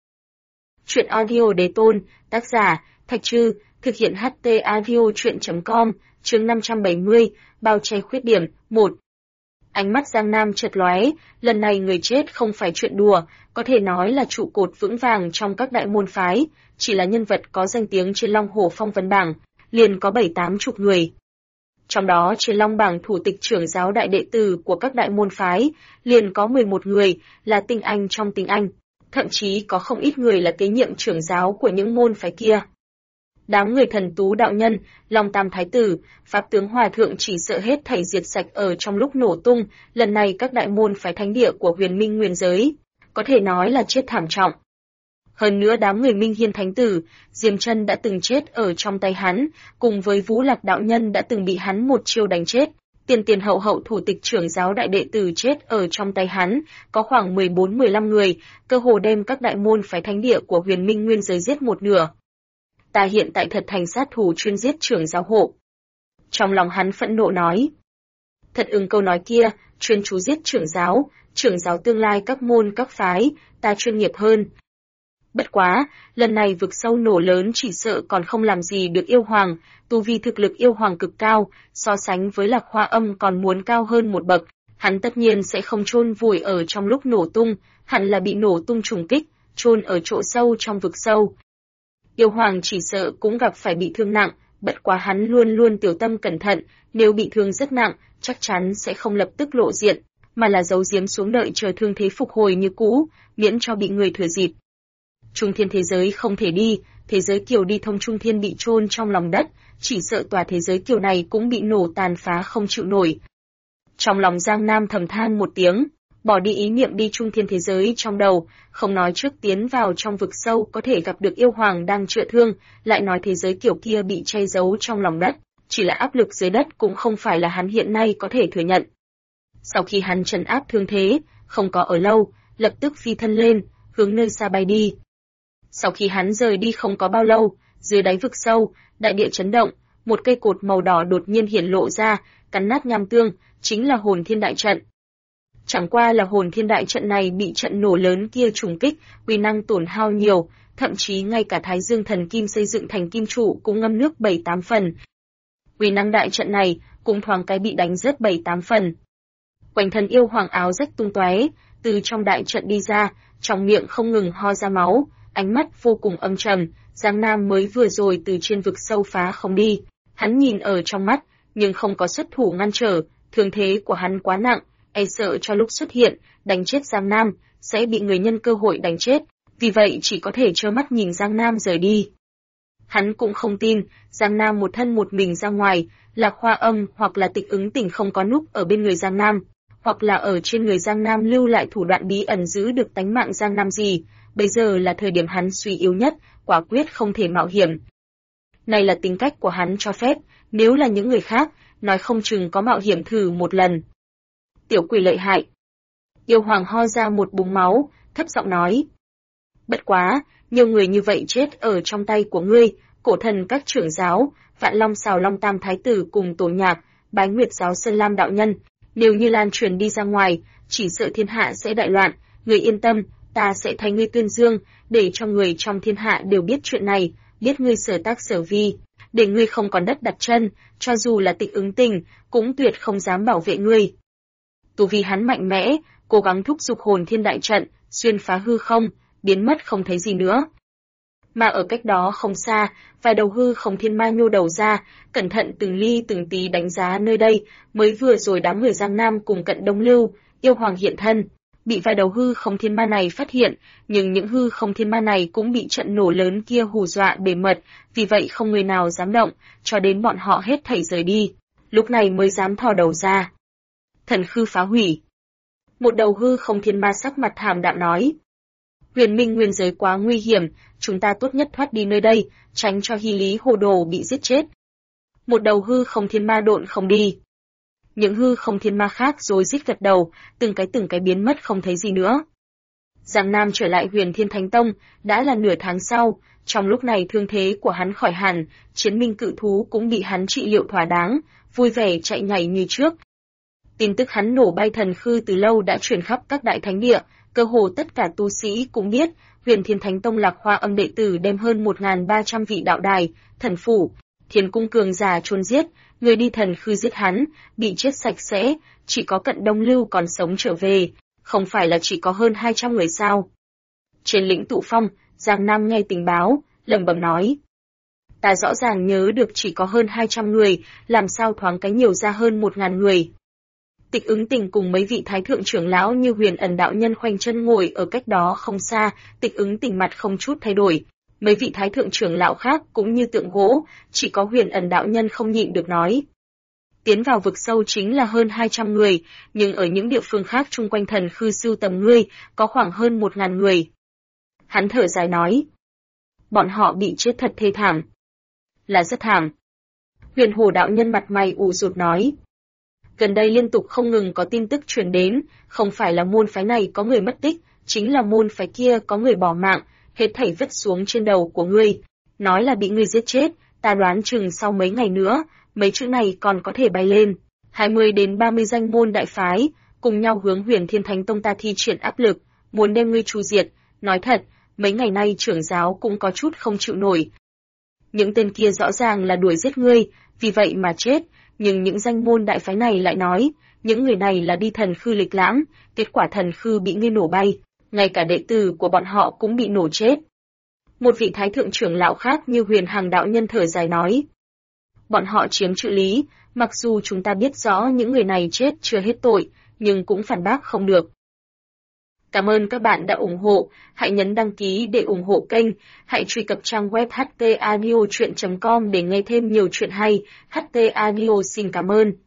Chuyện audio đế tôn, tác giả, Thạch Trư, thực hiện HT audio chuyện.com, chương 570, bao che khuyết điểm, 1. Ánh mắt Giang Nam chợt lóe, lần này người chết không phải chuyện đùa, có thể nói là trụ cột vững vàng trong các đại môn phái, chỉ là nhân vật có danh tiếng trên Long Hổ phong vân bảng, liền có 7-8 chục người. Trong đó trên Long bảng thủ tịch trưởng giáo đại đệ tử của các đại môn phái, liền có 11 người là tinh anh trong tinh anh, thậm chí có không ít người là kế nhiệm trưởng giáo của những môn phái kia. Đám người Thần Tú đạo nhân, Long Tam thái tử, Pháp tướng hòa thượng chỉ sợ hết thảy diệt sạch ở trong lúc nổ tung, lần này các đại môn phái thánh địa của Huyền Minh Nguyên giới, có thể nói là chết thảm trọng. Hơn nữa đám người Minh Hiên thánh tử, Diêm Chân đã từng chết ở trong tay hắn, cùng với Vũ Lạc đạo nhân đã từng bị hắn một chiêu đánh chết. Tiền hậu hậu thủ tịch trưởng giáo đại đệ tử chết ở trong tay hắn, có khoảng 14-15 người, cơ hồ đem các đại môn phái thánh địa của Huyền Minh Nguyên giới giết một nửa. Ta hiện tại thật thành sát thủ chuyên giết trưởng giáo hộ. Trong lòng hắn phẫn nộ nói. Thật ứng câu nói kia, chuyên chú giết trưởng giáo tương lai các môn các phái, ta chuyên nghiệp hơn. Bất quá, lần này vực sâu nổ lớn chỉ sợ còn không làm gì được yêu hoàng, tu vi thực lực yêu hoàng cực cao, so sánh với Lạc Hoa Âm còn muốn cao hơn một bậc, hắn tất nhiên sẽ không chôn vùi ở trong lúc nổ tung, hẳn là bị nổ tung trùng kích, chôn ở chỗ sâu trong vực sâu. Yêu hoàng chỉ sợ cũng gặp phải bị thương nặng, bất quá hắn luôn luôn tiểu tâm cẩn thận, nếu bị thương rất nặng, chắc chắn sẽ không lập tức lộ diện, mà là giấu giếm xuống đợi chờ thương thế phục hồi như cũ, miễn cho bị người thừa dịp. Trung thiên thế giới không thể đi, thế giới kiều đi thông trung thiên bị chôn trong lòng đất, chỉ sợ tòa thế giới kiều này cũng bị nổ tàn phá không chịu nổi. Trong lòng Giang Nam thầm than một tiếng, bỏ đi ý niệm đi trung thiên thế giới trong đầu, không nói trước tiến vào trong vực sâu có thể gặp được yêu hoàng đang chữa thương, lại nói thế giới kiểu kia bị che giấu trong lòng đất, chỉ là áp lực dưới đất cũng không phải là hắn hiện nay có thể thừa nhận. Sau khi hắn trấn áp thương thế, không có ở lâu, lập tức phi thân lên, hướng nơi xa bay đi. Sau khi hắn rời đi không có bao lâu, dưới đáy vực sâu, đại địa chấn động, một cây cột màu đỏ đột nhiên hiển lộ ra, cắn nát nham tương, chính là hồn thiên đại trận. Chẳng qua là hồn thiên đại trận này bị trận nổ lớn kia trùng kích, uy năng tổn hao nhiều, thậm chí ngay cả Thái Dương thần kim xây dựng thành kim trụ cũng ngâm nước 7-8 phần. Uy năng đại trận này cũng thoáng cái bị đánh rớt 7-8 phần. Quanh thân yêu hoàng áo rách tung tóe, từ trong đại trận đi ra, trong miệng không ngừng ho ra máu, ánh mắt vô cùng âm trầm. Giang Nam mới vừa rồi từ trên vực sâu phá không đi, hắn nhìn ở trong mắt, nhưng không có xuất thủ ngăn trở, thương thế của hắn quá nặng, e sợ cho lúc xuất hiện, đánh chết Giang Nam, sẽ bị người nhân cơ hội đánh chết, vì vậy chỉ có thể trơ mắt nhìn Giang Nam rời đi. Hắn cũng không tin, Giang Nam một thân một mình ra ngoài, là Khoa Âm hoặc là Tịch Ứng Tình không có núp ở bên người Giang Nam, hoặc là ở trên người Giang Nam lưu lại thủ đoạn bí ẩn giữ được tánh mạng Giang Nam gì. Bây giờ là thời điểm hắn suy yếu nhất, quả quyết không thể mạo hiểm. Này là tính cách của hắn cho phép, nếu là những người khác, nói không chừng có mạo hiểm thử một lần. Tiểu quỷ lợi hại. Yêu Hoàng ho ra một búng máu, thấp giọng nói. Bất quá, nhiều người như vậy chết ở trong tay của ngươi, cổ thần các trưởng giáo, Vạn Long Sào Long Tam Thái Tử cùng Tổ Nhạc, Bái Nguyệt Giáo Sơn Lam Đạo Nhân, nếu như lan truyền đi ra ngoài, chỉ sợ thiên hạ sẽ đại loạn, người yên tâm, ta sẽ thay ngươi tuyên dương, để cho người trong thiên hạ đều biết chuyện này, biết ngươi sở tác sở vi, để ngươi không còn đất đặt chân, cho dù là Tịch Ứng Tình, cũng tuyệt không dám bảo vệ ngươi. Tu vi hắn mạnh mẽ, cố gắng thúc giục hồn thiên đại trận, xuyên phá hư không, biến mất không thấy gì nữa. Mà ở cách đó không xa, vài đầu hư không thiên ma nhô đầu ra, cẩn thận từng ly từng tí đánh giá nơi đây, mới vừa rồi đám người Giang Nam cùng Cận Đông Lưu, Yêu Hoàng hiện thân, bị vài đầu hư không thiên ma này phát hiện, nhưng những hư không thiên ma này cũng bị trận nổ lớn kia hù dọa bề mật, vì vậy không người nào dám động, cho đến bọn họ hết thảy rời đi, lúc này mới dám thò đầu ra. Thần khư phá hủy. Một đầu hư không thiên ma sắc mặt thảm đạm nói. Huyền Minh nguyên giới quá nguy hiểm, chúng ta tốt nhất thoát đi nơi đây, tránh cho Hy Lý Hồ Đồ bị giết chết. Một đầu hư không thiên ma độn không đi. Những hư không thiên ma khác rối rít gật đầu, từng cái biến mất không thấy gì nữa. Giang Nam trở lại Huyền Thiên Thánh Tông, đã là nửa tháng sau, trong lúc này thương thế của hắn khỏi hẳn, chiến minh cự thú cũng bị hắn trị liệu thỏa đáng, vui vẻ chạy nhảy như trước. Tin tức hắn nổ bay thần khư từ lâu đã truyền khắp các đại thánh địa, cơ hồ tất cả tu sĩ cũng biết, Huyền Thiên Thánh Tông Lạc Hoa Âm đệ tử đem hơn 1.300 vị đạo đài, thần phủ, thiên cung cường giả chôn giết, người đi thần khư giết hắn, bị chết sạch sẽ, chỉ có Cận Đông Lưu còn sống trở về, không phải là chỉ có hơn 200 người sao. Trên lĩnh Tụ Phong, Giang Nam nghe tình báo, lẩm bẩm nói. Ta rõ ràng nhớ được chỉ có hơn 200 người, làm sao thoáng cái nhiều ra hơn 1.000 người. Tịch Ứng Tình cùng mấy vị thái thượng trưởng lão như Huyền Ẩn đạo nhân khoanh chân ngồi ở cách đó không xa, Tịch Ứng Tình mặt không chút thay đổi. Mấy vị thái thượng trưởng lão khác cũng như tượng gỗ, chỉ có Huyền Ẩn đạo nhân không nhịn được nói. Tiến vào vực sâu chính là hơn 200 người, nhưng ở những địa phương khác chung quanh thần khư sưu tầm ngươi, có khoảng hơn 1.000 người. Hắn thở dài nói. Bọn họ bị chết thật thê thảm. Là rất thảm. Huyền Hồ đạo nhân mặt mày ủ rụt nói. Gần đây liên tục không ngừng có tin tức truyền đến, không phải là môn phái này có người mất tích, chính là môn phái kia có người bỏ mạng, hết thảy vứt xuống trên đầu của ngươi. Nói là bị ngươi giết chết, ta đoán chừng sau mấy ngày nữa, mấy chữ này còn có thể bay lên. 20 đến 30 danh môn đại phái, cùng nhau hướng Huyền Thiên Thánh Tông ta thi triển áp lực, muốn đem ngươi tru diệt. Nói thật, mấy ngày nay trưởng giáo cũng có chút không chịu nổi. Những tên kia rõ ràng là đuổi giết ngươi, vì vậy mà chết. Nhưng những danh môn đại phái này lại nói, những người này là đi thần khư lịch lãm, kết quả thần khư bị ngươi nổ bay, ngay cả đệ tử của bọn họ cũng bị nổ chết. Một vị thái thượng trưởng lão khác như Huyền Hằng đạo nhân thở dài nói, bọn họ chiếm chữ lý, mặc dù chúng ta biết rõ những người này chết chưa hết tội, nhưng cũng phản bác không được. Cảm ơn các bạn đã ủng hộ, hãy nhấn đăng ký để ủng hộ kênh, hãy truy cập trang web htaudio.com để nghe thêm nhiều chuyện hay. HT Audio xin cảm ơn.